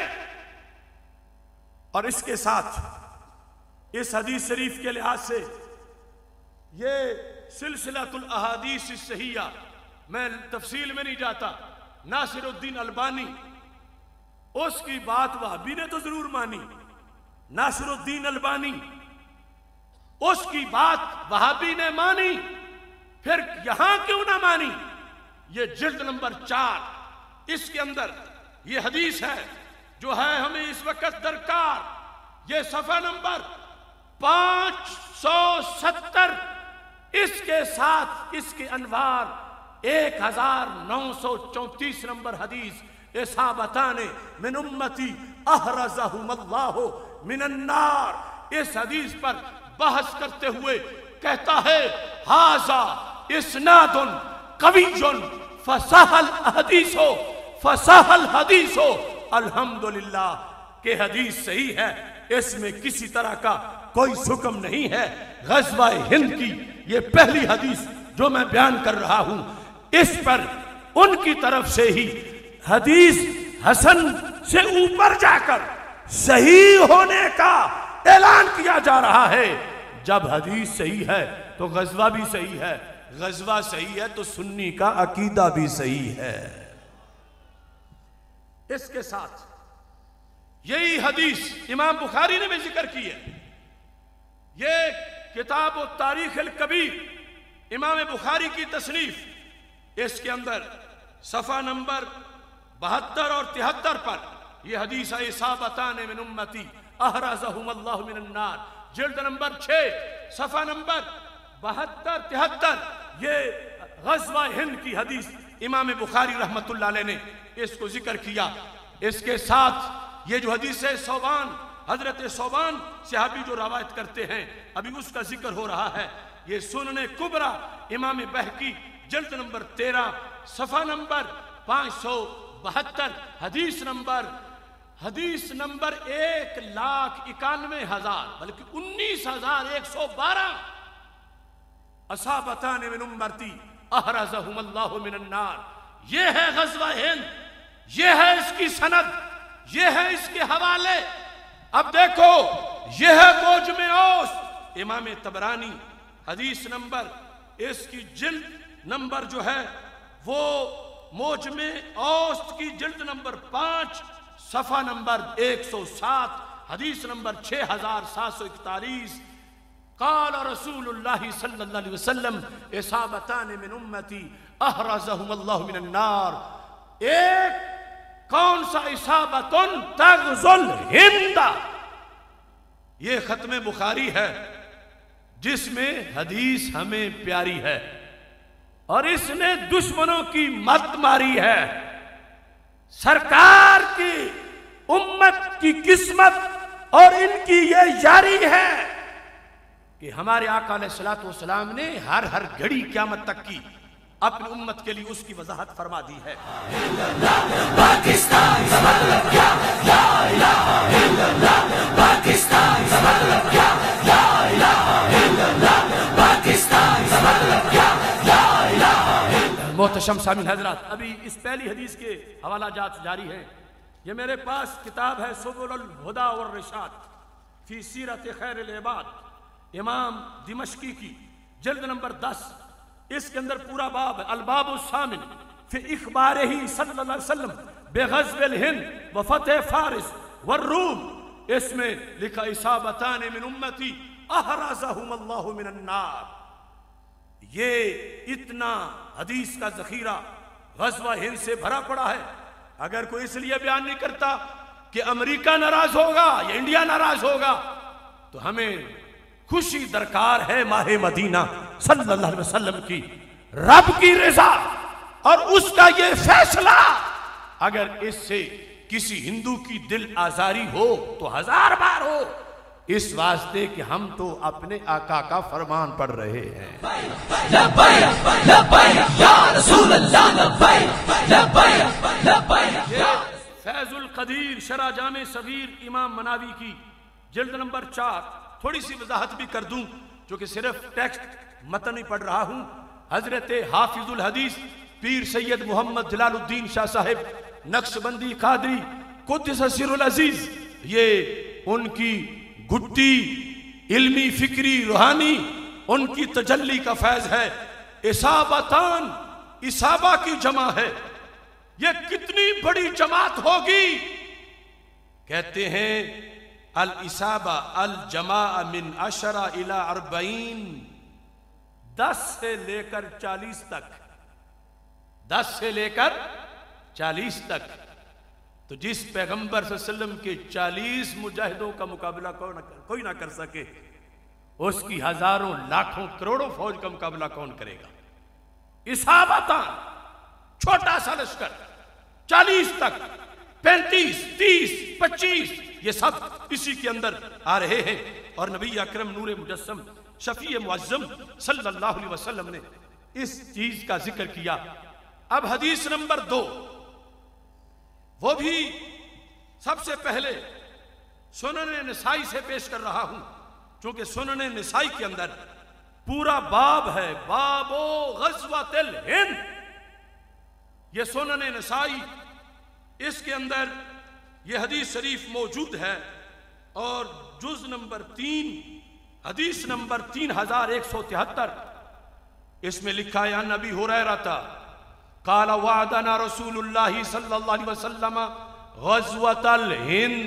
और इसके साथ इस हदीस शरीफ के लिहाज से ये सिलसिलातुल अहादीस सहीहा, मैं तफसील में नहीं जाता, नासिरुद्दीन अलबानी, उसकी बात वहाबी ने तो जरूर मानी, नासिरुद्दीन अलबानी, उसकी बात वहाबी ने मानी, फिर यहां क्यों ना मानी? ये जिल्द नंबर 4, इसके अंदर ये हदीस है जो है हमें इस वक्त दरकार, ये सफा नंबर 570, इसके साथ इसके अनवार 1934 नंबर हदीस, इसाबताने मिन उम्मती अहरज़हुमुल्लाहु मिनन नार, इस हदीस पर बहस करते हुए कहता है, हाजा इस्नादुन कवियुन फसहल हदीसो अल्हम्दुलिल्लाह, के हदीस सही है, इसमें किसी तरह का कोई हुक्म नहीं है। ग़ज़वा हिंद की ये पहली हदीस जो मैं बयान कर रहा हूं, इस पर उनकी तरफ से ही हदीस हसन से ऊपर जाकर सही होने का ऐलान किया जा रहा है। जब हदीस सही है तो ग़ज़वा भी सही है, ग़ज़वा सही है तो सुन्नी का अकीदा भी सही है। इसके साथ यही हदीस इमाम बुखारी ने भी जिक्र की है, ये किताब तारीख अल कबीर इमाम बुखारी की तसनीफ, इसके अंदर सफ़ा नंबर 72 और 73 पर यह हदीस है, इसाबतान मिन उम्मती अहरज़हुमुल्लाहु मिनन नार, जिल्द नंबर 6 सफ़ा नंबर 72-73। ये ग़ज़वा हिंद की हदीस इमाम बुखारी रहमतुल्लाह अलैह ने इसको जिक्र किया। इसके साथ ये जो हदीस है सौबान, हजरत सौबान सहाबी जो रवायत करते हैं, अभी उसका जिक्र हो रहा है। ये सुनने कुबरा इमाम बहकी जल्द नंबर 13 सफ़ा नंबर 572, हदीस नंबर 1,91,000 बल्कि 19,112। असाबतान मिन उम्मती अहरज़हुमुल्लाहु मिनन नार, ये है ग़ज़वा हिंद, ये है इसकी सनद, ये है इसके हवाले। अब देखो, ये है मौज में औस, इमाम तबरानी हदीस नंबर, इसकी जिल्द नंबर जो है वो मौज में औस्त की जिल्द नंबर 5 सफ़ा नंबर 107, हदीस नंबर 6741। क़ाल रसूलुल्लाह सल्लल्लाहु अलैहि वसल्लम इसाबतान मिन उम्मती अहरज़हुमुल्लाहु मिनन नार। एक कौन सा इसाबतुन तग़ज़ुल हिंदा, ये खत्म बुखारी है जिसमें हदीस हमें प्यारी है और इसने दुश्मनों की मत मारी है। सरकार की उम्मत की किस्मत और इनकी ये यारी है कि हमारे आका अलैहिस्सलातु वस्सलाम ने हर घड़ी क़यामत तक की अपनी उम्मत के लिए उसकी वजाहत फरमा दी है। पाकिस्तान का मतलब क्या, ला इलाहा इल्लल्लाह, पाकिस्तान का मतलब क्या, ला इलाहा इल्लल्लाह, पाकिस्तान का मतलब क्या, ला इलाहा इल्लल्लाह। मोहतरम सामीन हजरात, अभी इस पहली हदीस के हवाला जात जारी है। ये मेरे पास किताब है सुबुल हुदा वर रिशाद फी सीरत खैरिल इबाद, इमाम दिमश्की की, जल्द नंबर 10। इसके अंदर पूरा बाब है, अलबाबु सामिन फी इखबारिही सल्लल्लाहु अलैहि वसल्लम बेग़ज़विल हिंद व फ़तह फारिस व रूम। इसमें लिखा इसाबतान मिन उम्मती अहरज़हुमुल्लाहु मिनन नार। ये इतना हदीस का जखीरा ग़ज़वा हिंद से भरा पड़ा है। अगर कोई इसलिए बयान नहीं करता कि अमेरिका नाराज होगा या इंडिया नाराज होगा, तो हमें खुशी दरकार है माहे मदीना सल्लल्लाहु अलैहि वसल्लम की, रब की रज़ा और उसका ये फैसला। अगर इससे किसी हिंदू की दिल आजारी हो तो 1000 बार हो, इस वास्ते कि हम तो अपने आका का फरमान पढ़ रहे हैं। फैजुल कदीर शरा जामे सगीर इमाम मनावी की जिल्द नंबर 4। थोड़ी सी वजाहत भी कर दूं, जो कि सिर्फ टेक्स्ट मतन ही पढ़ रहा हूं। हजरत हाफिजुल हदीस पीर सैयद मोहम्मद जलालुद्दीन शाह साहिब नक्शबंदी कादरी कुद्दस सिरुल अजीज, ये उनकी गुट्टी इल्मी फिक्री रूहानी उनकी तजल्ली का फैज है। इसाबतान, इसाबा की जमा है। ये कितनी बड़ी जमात होगी। कहते हैं अल इसाबा अल जमा मिन अशरा इला 40, 10 से लेकर 40 तक, 10 से लेकर 40 तक। तो जिस पैगंबर सल्लल्लाहु अलैहि वसल्लम के 40 मुजाहिदों का मुकाबला कोई ना कर सके, उसकी हजारों लाखों करोड़ों फौज का मुकाबला कौन करेगा। इसाबता छोटा सा लश्कर 40 तक, 35, 30, 25, ये सब इसी के अंदर आ रहे हैं। और नबी अकरम नूरे मुजस्सम शफी मुअज्जम सल्लल्लाहु अलैहि वसल्लम ने इस चीज का जिक्र किया। अब हदीस नंबर 2, वो भी सबसे पहले सुनन निसाई से पेश कर रहा हूं, क्योंकि सुनन निसाई के अंदर पूरा बाब है, बाबो ग़ज़वतिल हिंद। ये सुनन निसाई, इसके अंदर ये हदीस शरीफ मौजूद है और जुज नंबर 3 हदीस नंबर 3173, इसमें लिखा है नबी हुरैरा था काला वादना रसूलुल्लाह सल्लल्लाहु अलैहि वसल्लम ग़ज़वतल हिंद,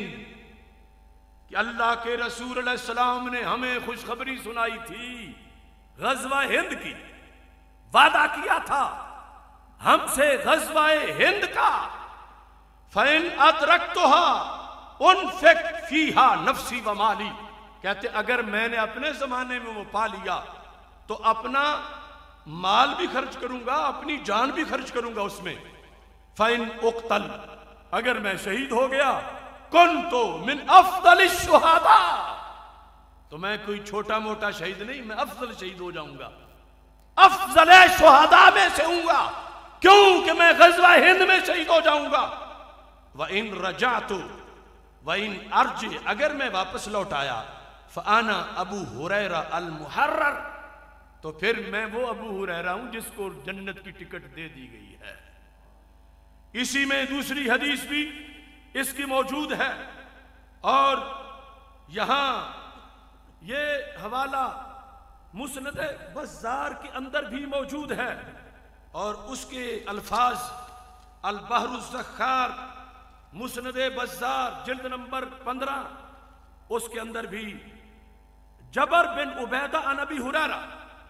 कि अल्लाह के रसूल अलैहि सलाम ने हमें खुशखबरी सुनाई थी ग़ज़वा हिंद की। वादा किया था हमसे ग़ज़वा हिंद का, फ़इन अदरक्तुहा उनफिक फीहा नफ्सी व माली, कहते अगर मैंने अपने जमाने में वो पा लिया तो अपना माल भी खर्च करूंगा, अपनी जान भी खर्च करूंगा उसमें। फ़इन उक्तल, अगर मैं शहीद हो गया, कुन्तु मिन अफ़ज़ल शुहदा, तो मैं कोई छोटा मोटा शहीद नहीं, मैं अफजल शहीद हो जाऊंगा, अफजल शुहदा में से हूंगा, क्योंकि मैं ग़ज़वा हिंद में शहीद हो जाऊंगा। व इन रजातु व इन अर्जी, अगर मैं वापस लौट आया, फ़अना अबू हुरैरा अल मुहर्रर, तो फिर मैं वो अबू हुरैरा हूं जिसको जन्नत की टिकट दे दी गई है। इसी में दूसरी हदीस भी इसकी मौजूद है, और यहां ये हवाला मुस्नद बज़्ज़ार के अंदर भी मौजूद है, और उसके अल्फाज अल बहरुज़्ज़ख़ार मुस्नद बज़्ज़ार जिल्द नंबर 15, उसके अंदर भी जबर बिन उबैदा अन अबी हुरैरा,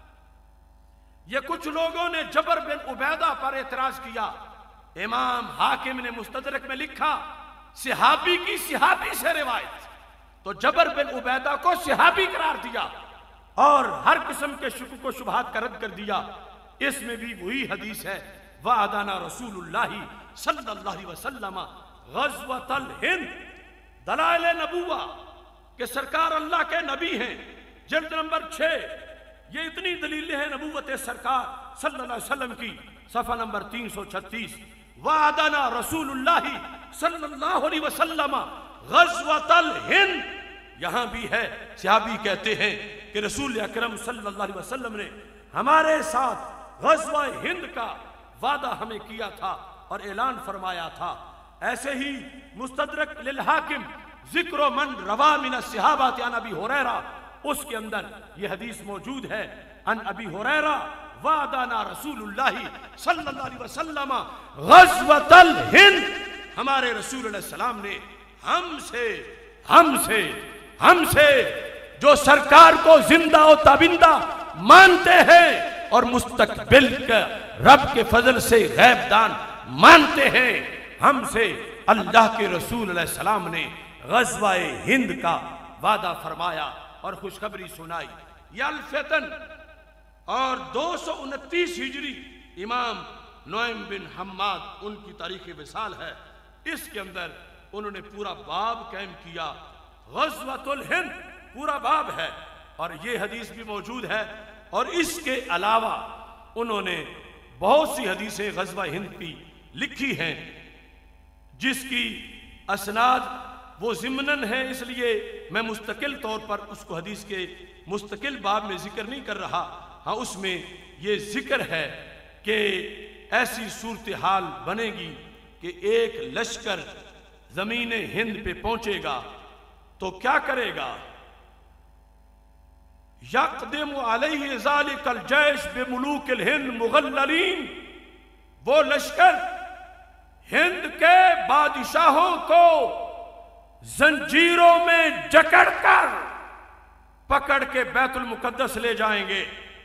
ये कुछ लोगों ने जबर बिन उबैदा पर एतराज किया। इमाम हाकिम ने मुस्तदरक में लिखा सिहाबी की सिहाबी से रिवायत, तो जबर बिन उबैदा को सिहाबी करार दिया और हर किस्म के शुक को शुबहात का रद्द कर दिया। इसमें भी वही हदीस है, वादाना रसूलुल्लाही सल्लल्लाहु अलैहि वसल्लम ग़ज़वतल हिंद दलाइल नबुव्वा, के सरकार अल्लाह के नबी हैं, जिल्द नंबर 6, ये इतनी दलीलें हैं नबूवत सरकार सल्लल्लाहु अलैहि वसल्लम की, सफ़ा नंबर 336, वादाना रसूलुल्लाही सल्लल्लाहु अलैहि वसल्लम ग़ज़वतल हिंद, यहां भी है। सहाबी कहते हैं कि रसूल अकरम सल्लल्लाहु अलैहि वसल्लम ने हमारे साथ ग़ज़वा हिंद का वादा हमें किया था और ऐलान फरमाया था। ऐसे ही मुस्तदरक लिल हाकिम ज़िक्र मन रवा मिन सहाबात अन अबी हुरैरा, उसके अंदर यह हदीस मौजूद है, अन अबी हुरैरा वादाना रसूलुल्लाही सल्लल्लाहु अलैहि वसल्लम ग़ज़वतल हिंद, हमारे रसूल अलैहि सलाम ने हमसे जो सरकार को जिंदा और ताबिंदा मानते हैं और मुस्तकबिल का रब के फजल से गैबदान मानते हैं, हमसे अल्लाह के रसूल अलैहि सलाम ने ग़ज़वा हिंद का वादा फरमाया और खुशखबरी सुनाई। यल्फतन और 229 हिजरी इमाम नुअयम बिन हम्माद उनकी तारीख़ विसाल है, इसके अंदर उन्होंने पूरा बाब कायम किया, ग़ज़वतुल हिंद पूरा बाब है, और ये हदीस भी मौजूद है। और इसके अलावा उन्होंने बहुत सी हदीसें ग़ज़वा हिंद की लिखी हैं, जिसकी असनाद वो ज़िम्नन है, इसलिए मैं मुस्तकिल तौर पर उसको हदीस के मुस्तकिल बाब में जिक्र नहीं कर रहा। हाँ, उसमें ये जिक्र है कि ऐसी सूरत हाल बनेगी कि एक लश्कर ज़मीन हिंद पे पहुंचेगा तो क्या करेगा, यक़दिमु अलैहि ज़ालिकल जैश बिमुलूकिल हिंद मुग़ल्ललीन, वो लश्कर हिंद के बादशाहों को जंजीरों में जकड़कर पकड़ के बैतुल मुक़द्दस ले जाएंगे।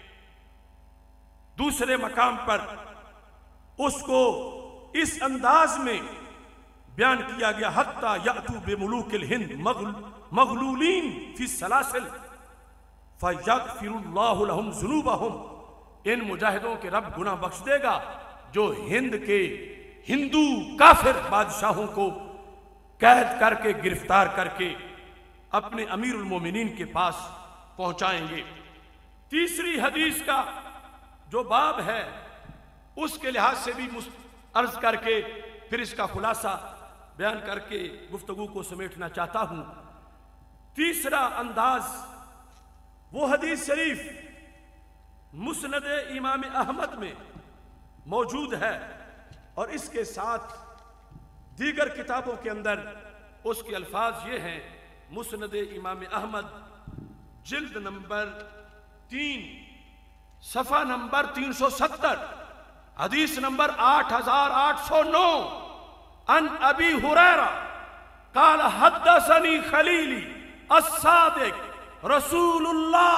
दूसरे मकाम पर उसको इस अंदाज में बयान किया गया, हत्ता यातू बिमुलूकिल हिंद मग़लूलीन फी सलासिल फ़यग़फ़िरुल्लाहु लहुम ज़ुनूबहुम, इन मुजाहिदों के रब गुनाह बख्श देगा जो हिंद के हिंदू काफिर बादशाहों को कैद करके गिरफ्तार करके अपने अमीरुल मोमिनीन के पास पहुंचाएंगे। तीसरी हदीस का जो बाब है उसके लिहाज से भी अर्ज करके फिर इसका खुलासा बयान करके गुफ्तगू को समेटना चाहता हूं। तीसरा अंदाज वो हदीस शरीफ मुस्नद इमाम अहमद में मौजूद है, और इसके साथ दीगर किताबों के अंदर उसके अल्फाज ये हैं, मुस्नद इमाम अहमद जिल्द नंबर 3 सफ़ा नंबर 370 हदीस नंबर 8809, अन अबी हुरैरा काल हद्दसनी खलीली अस्सादिक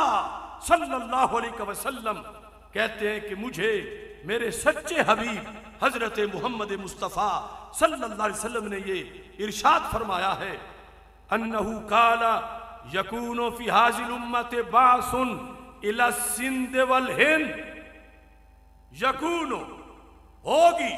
रसूलुल्लाह सल्लल्लाहु अलैहि वसल्लम, कहते हैं कि मुझे मेरे सच्चे हबीब हजरत मोहम्मद मुस्तफ़ा सल्लल्लाहु अलैहि वसल्लम ने ये इरशाद फरमाया है, अन्नहु काला यकूनो फी हाजिल उम्मत बासुन इला सिंध वल हिंद, यकूनो होगी,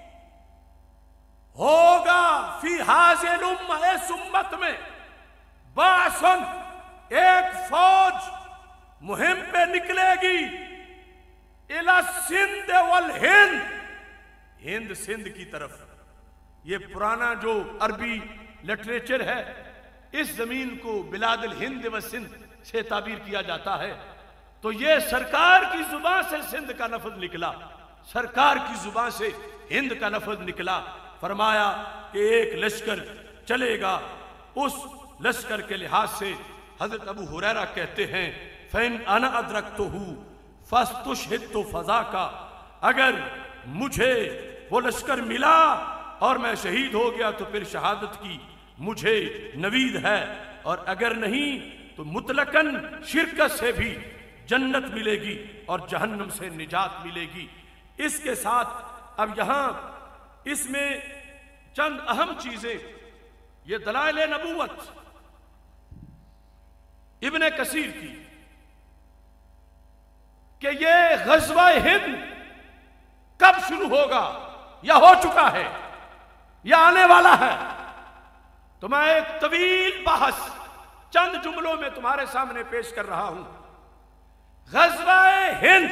होगा फी हाजिल उम्मा, इस उम्मत में, बासुन एक फौज मुहिम पे निकलेगी, इला सिंध वल हिंद, हिंद सिंध की तरफ। ये पुराना जो अरबी लिटरेचर है, इस जमीन को बिलादुल हिंद व सिंध से ताबीर किया जाता है। तो ये सरकार की जुबान से सिंध का लफ्ज निकला, सरकार की जुबान से हिंद का लफ्ज निकला। फरमाया कि एक लश्कर चलेगा, उस लश्कर के लिहाज से हजरत अबू हुरैरा कहते हैं, फैन अना अदरकतहु फस्तुशहिदतु फज़ा का, अगर मुझे वो लश्कर मिला और मैं शहीद हो गया तो फिर शहादत की मुझे नवीद है, और अगर नहीं तो मुतलकन शिरकत से भी जन्नत मिलेगी और जहन्नम से निजात मिलेगी। इसके साथ अब यहां इसमें चंद अहम चीजें, ये दलाइल नबूवत इब्ने कसीर की कि ये गज़वा हिंद कब शुरू होगा, या हो चुका है या आने वाला है, तो मैं एक तवील बहस चंद जुमलों में तुम्हारे सामने पेश कर रहा हूं। गज़वा हिंद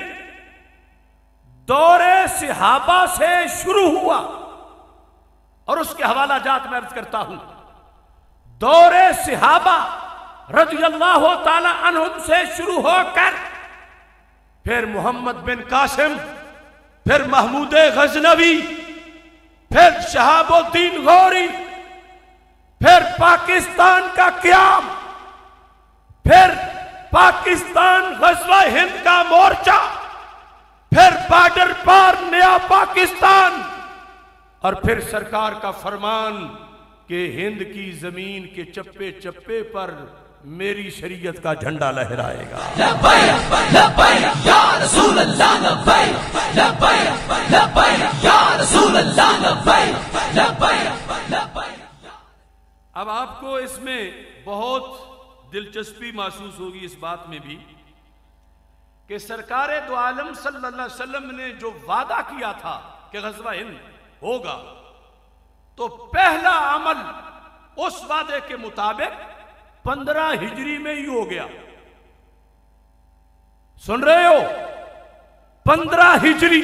दौरे सहाबा से शुरू हुआ, और उसके हवाला जात मैं अर्ज करता हूं। दौरे सहाबा रज़ियल्लाहु ताला अन्हुम से शुरू होकर फिर मोहम्मद बिन कासिम, फिर महमूद गजनवी, फिर शहाबुद्दीन गौरी, फिर पाकिस्तान का क़याम, फिर पाकिस्तान गज़वा हिंद का मोर्चा, फिर बॉर्डर पार नया पाकिस्तान, और फिर सरकार का फरमान कि हिंद की जमीन के चप्पे चप्पे पर मेरी शरीयत का झंडा लहराएगा। लब्बैक लब्बैक या रसूल अल्लाह, लब्बैक लब्बैक लब्बैक या रसूल अल्लाह, लब्बैक लब्बैक लब्बैक। अब आपको इसमें बहुत दिलचस्पी महसूस होगी इस बात में भी कि सरकार दो आलम सल्लल्लाहु अलैहि वसल्लम ने जो वादा किया था कि गज़वा हिंद होगा, तो पहला अमल उस वादे के मुताबिक 15 हिजरी में ही हो गया। सुन रहे हो? 15 हिजरी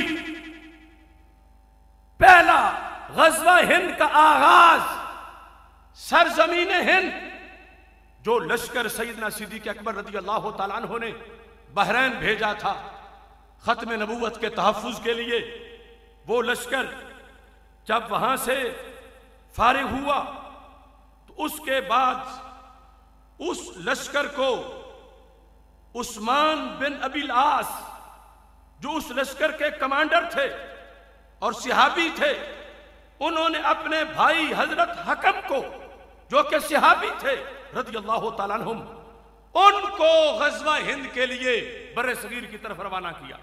पहला गज़वा हिंद का आगाज सरजमीन हिंद, जो लश्कर सैयदना सिद्दीक़ अकबर रज़ियल्लाहु ताला अन्हु ने बहरैन भेजा था खत्म नबूवत के तहफ़्फ़ुज़ के लिए, वो लश्कर जब वहां से फारिग हुआ तो उसके बाद उस लश्कर को उस्मान बिन अबिल आस, जो उस लश्कर के कमांडर थे और सिहाबी थे, उन्होंने अपने भाई हजरत हकम को, जो कि सिहाबी थे रज़ियल्लाहु ताला अन्हुम, उनको गज़वा हिंद के लिए बर्रे सगीर की तरफ रवाना किया।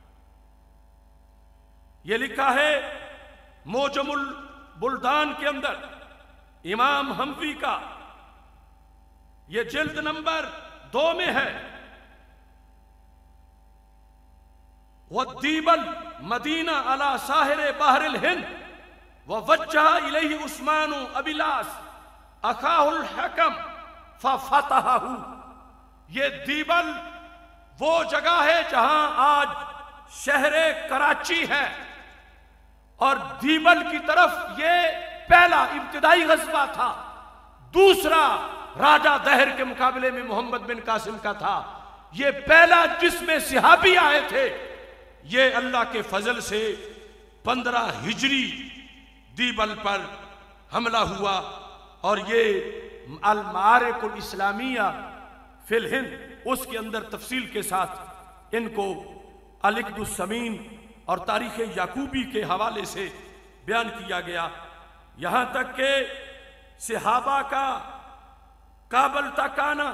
यह लिखा है मोजमुल बुल्दान के अंदर इमाम हमवी का, यह जिल्द नंबर 2 में है। वद्दीबल मदीना अला साहिर बहरिल हिंद व वज्जह इलैहि उस्मानु अबिलास अखाहुल हकम फफतहहु। ये दीबल वो जगह है जहां आज शहरे कराची है, और दीबल की तरफ ये पहला इब्तिदाई गज़वा था। दूसरा राजा दहर के मुकाबले में मोहम्मद बिन कासिम का था। ये पहला जिसमें सिहाबी आए थे। ये अल्लाह के फजल से 15 हिजरी दीबल पर हमला हुआ, और ये अल मारिकुल इस्लामिया फिल हिंद, उसके अंदर तफसील के साथ इनको अल-इक़्दुस समीन और तारीख़ याकूबी के हवाले से बयान किया गया। यहां तक के सहाबा का काबल तक आना,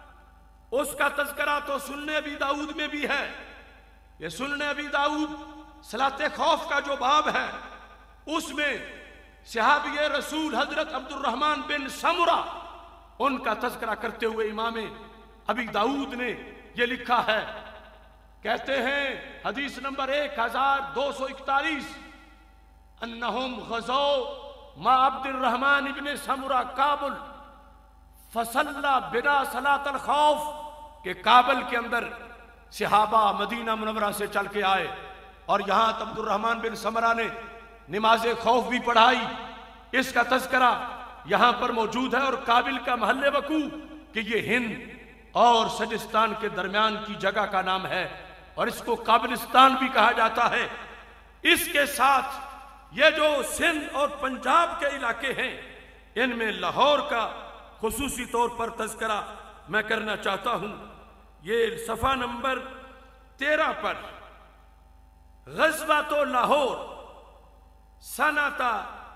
उसका तज़किरा तो सुन्ने अबी दाऊद में भी है। ये सुन्ने अबी दाऊद सलाते खौफ का जो बाब है उसमें सहाबी रसूल हजरत अब्दुर्रहमान बिन समुरा उनका तज़किरा करते हुए इमाम अबी दाऊद ने यह लिखा है, कहते हैं हदीस नंबर 1241, अन्नहुम गज़ौ मा अब्दुर्रहमान इब्न समुरा काबुल फसल्ला बिना सलातल खौफ, के काबुल के अंदर सहाबा मदीना मुनव्वरा से चल के आए और यहां अब्दुर्रहमान बिन समरा ने नमाज खौफ भी पढ़ाई। इसका तज़किरा यहां पर मौजूद है और काबिल का महल्ले वकू कि ये हिंद और सजिस्तान के दरमियान की जगह का नाम है और इसको काबिलिस्तान भी कहा जाता है। इसके साथ ये जो सिंध और पंजाब के इलाके हैं इनमें लाहौर का खुसूसी तौर पर तज़किरा मैं करना चाहता हूं। ये सफ़ा नंबर 13 पर ग़ज़वा तो लाहौर सनाता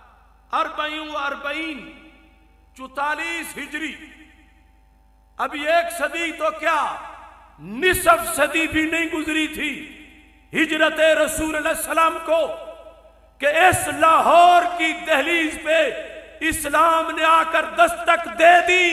44 हिजरी, अभी एक सदी तो क्या निसफ सदी भी नहीं गुजरी थी हिजरत रसूल सलाम को कि इस लाहौर की दहलीज पे इस्लाम ने आकर दस्तक दे दी।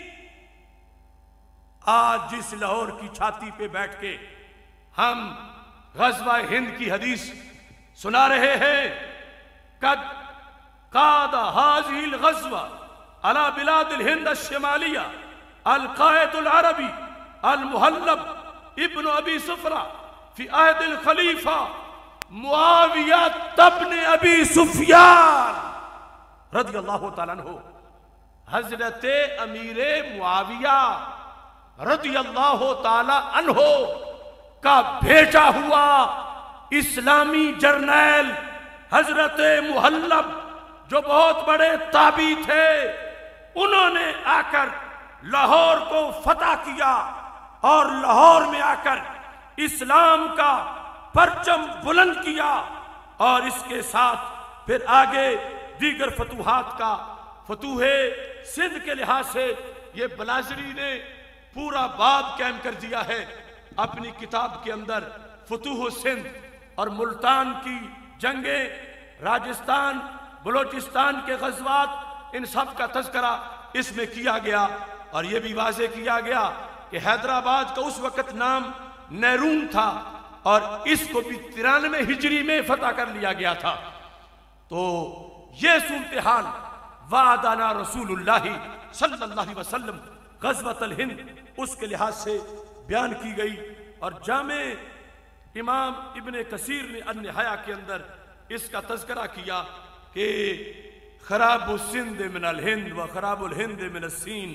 आज जिस लाहौर की छाती पे बैठ के हम ग़ज़वा हिंद की हदीस सुना रहे हैं, कद कादा हाज़िल ग़ज़वा अला बिलादिल हिंद अश-शमालिया अल क़ाइदुल अरबी अल मुहल्लब इब्न अबी सुफ़रा फी अहदिल खलीफा मुआविया तब्न अबी सुफ़ियान रज़ियल्लाहु ताला अन्हु। हज़रत अमीर मुआविया रज़ियल्लाहु ताला अन्हु का भेजा हुआ इस्लामी जर्नैल हज़रत मुहल्लब जो बहुत बड़े ताबी थे, उन्होंने आकर लाहौर को फतह किया और लाहौर में आकर इस्लाम का परचम बुलंद किया और इसके साथ फिर आगे दीगर फतूहात का फतूहे सिंध के लिहाज से ये बलाजरी ने पूरा बाब कायम कर दिया है अपनी किताब के अंदर। फतूह सिंध और मुल्तान की जंगे, राजस्थान बलोचिस्तान के ग़ज़वात, इन सब का तज़किरा इसमें किया गया और यह भी वाज़े किया गया कि हैदराबाद का उस वक़्त नाम नैरून था और इसको भी 93 हिजरी में फतह कर लिया गया था। तो ये सूरत हाल वादाना रसूलुल्लाह सल्लल्लाहु अलैहि वसल्लम ग़ज़वतुल हिंद उसके लिहाज से बयान की गई और जामे इमाम इब्ने कसीर ने अन-निहाया के अंदर इसका तज़किरा किया कि खराबुल सिंध मिनल हिंद व खराबुल हिंद मिनल सीन।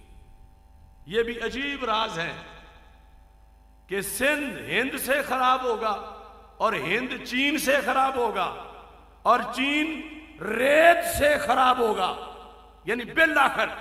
ये भी अजीब राज है कि सिंध हिंद से खराब होगा और हिंद चीन से खराब होगा और चीन रेत से खराब होगा, यानी बिल आखिर,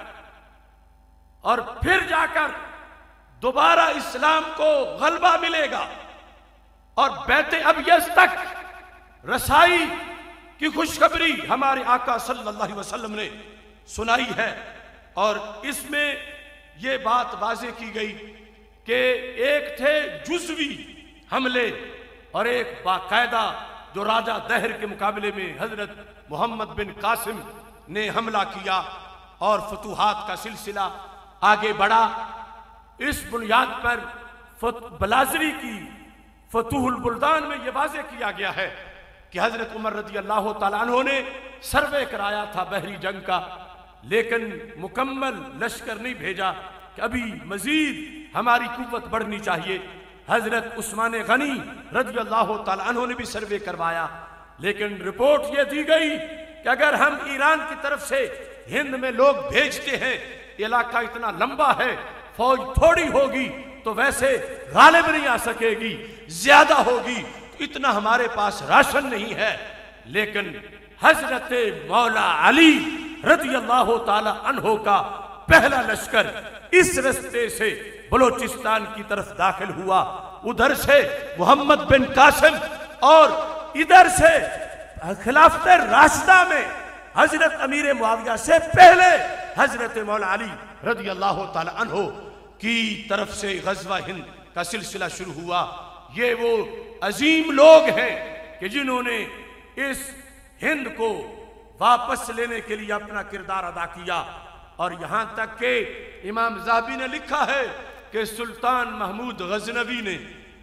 और फिर जाकर दोबारा इस्लाम को गलबा मिलेगा और बैते अबयज़ तक रसाई की खुशखबरी हमारे आका सल्लल्लाहु अलैहि वसल्लम ने सुनाई है। और इसमें यह बात वाज़े की गई कि एक थे जुज़वी हमले और एक बाकायदा जो राजा दहर के मुकाबले में हजरत मोहम्मद बिन कासिम ने हमला किया और फतूहात का सिलसिला आगे बढ़ा। इस बुनियाद पर बलाजरी की फतूहुल बुल्दान में यह वाज़े किया गया है कि हजरत उमर रज़ियल्लाहु ताला अन्हु ने सर्वे कराया था बहरी जंग का, लेकिन मुकम्मल लश्कर नहीं भेजा कि अभी मजीद हमारी कुव्वत बढ़नी चाहिए। हजरत उस्मान गनी रज़ियल्लाहु ताला अन्हु ने भी सर्वे करवाया, लेकिन रिपोर्ट यह दी गई कि अगर हम ईरान की तरफ से हिंद में लोग भेजते हैं, इलाका इतना लंबा है, फौज थोड़ी होगी तो वैसे गालिब नहीं आ सकेगी, ज्यादा होगी तो इतना हमारे पास राशन नहीं है। लेकिन हजरत मौला अली रज़ियल्लाहु ताला अन्हु का पहला लश्कर इस रास्ते से बलोचिस्तान की तरफ दाखिल हुआ, उधर से मोहम्मद बिन कासिम और इधर से खिलाफत राशिदा में हजरत अमीर मुआविया से पहले हजरत मौला अली रज़ियल्लाहु ताला अन्हु की तरफ से ग़ज़वा हिंद का सिलसिला शुरू हुआ। ये वो अजीम लोग हैं कि जिन्होंने इस हिंद को वापस लेने के लिए अपना किरदार अदा किया। और यहां तक के इमाम ज़हाबी ने लिखा है कि सुल्तान महमूद गजनवी ने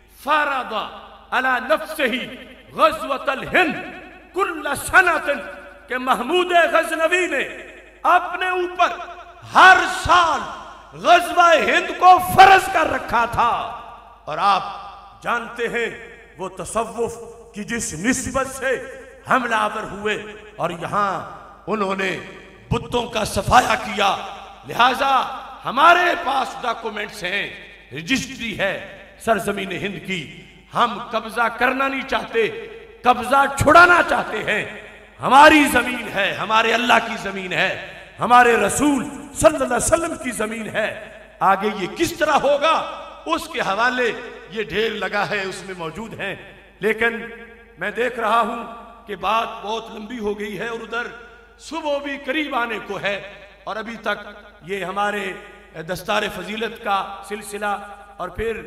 फरदा अला नफ्सिही गज़वतल हिंद कुल्ल सनतिन, के महमूद गजनवी ने अपने ऊपर हर साल गज़वा हिंद को फर्ज कर रखा था। और आप जानते हैं वो तसव्वुफ की जिस निस्बत से हमलावर हुए और यहां उन्होंने बुतों का सफाया किया, लिहाजा हमारे पास डॉक्यूमेंट्स हैं, रजिस्ट्री है सरजमीन हिंद की। हम कब्जा करना नहीं चाहते, कब्जा छुड़ाना चाहते हैं। हमारी जमीन है, हमारे अल्लाह की जमीन है, हमारे रसूल सल्लल्लाहु अलैहि वसल्लम की जमीन है। आगे ये किस तरह होगा उसके हवाले ये ढेर लगा है, उसमें मौजूद हैं। लेकिन मैं देख रहा हूं कि बात बहुत लंबी हो गई है और उधर सुबह भी करीब आने को है और अभी तक ये हमारे दस्तार फजीलत का सिलसिला और फिर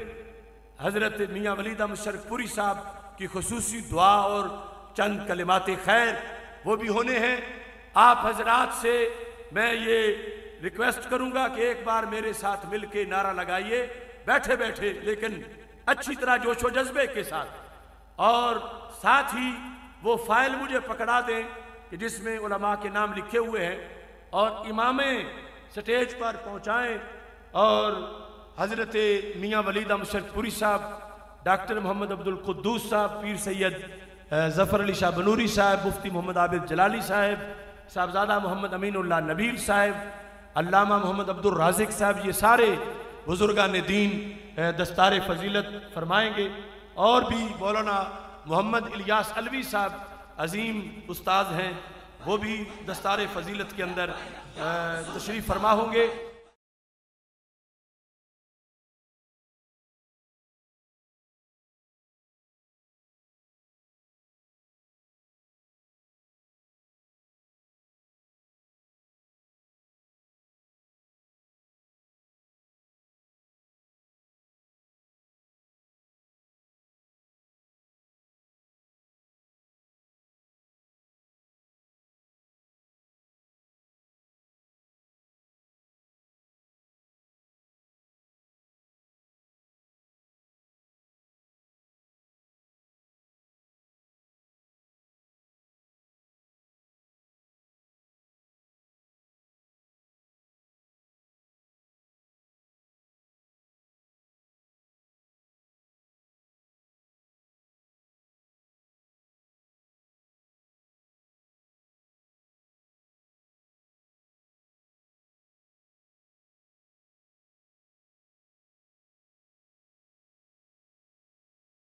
हजरत मियाँ वलीद अहमद शरकपुरी साहब की खुसूसी दुआ और चंद कलिमात खैर वो भी होने हैं। आप हजरात से मैं ये रिक्वेस्ट करूंगा कि एक बार मेरे साथ मिल के नारा लगाइए, बैठे बैठे लेकिन अच्छी तरह जोशो जज्बे के साथ, और साथ ही वो फाइल मुझे पकड़ा दें कि जिसमें उलमा के नाम लिखे हुए हैं और इमामे स्टेज पर पहुंचाएं। और हजरत मियाँ वलीद अहमद शरकपुरी साहब, डॉक्टर मोहम्मद अब्दुल कुद्दूस साहब, पीर सैयद ज़फ़र अली शाह बनूरी साहब, मुफ्ती मोहम्मद आबिद जलाली साहब, साहबजादा मोहम्मद अमीनुल्लाह नबील साहब, अल्लामा मोहम्मद अब्दुल राज़िक साहब, ये सारे बुजुर्गान दीन दस्तार फजीलत फरमाएंगे। और भी मौलाना मोहम्मद इलियास अलवी साहब अजीम उस्ताद हैं, वो भी दस्तार फजीलत के अंदर तशरीफ़ फरमा होंगे।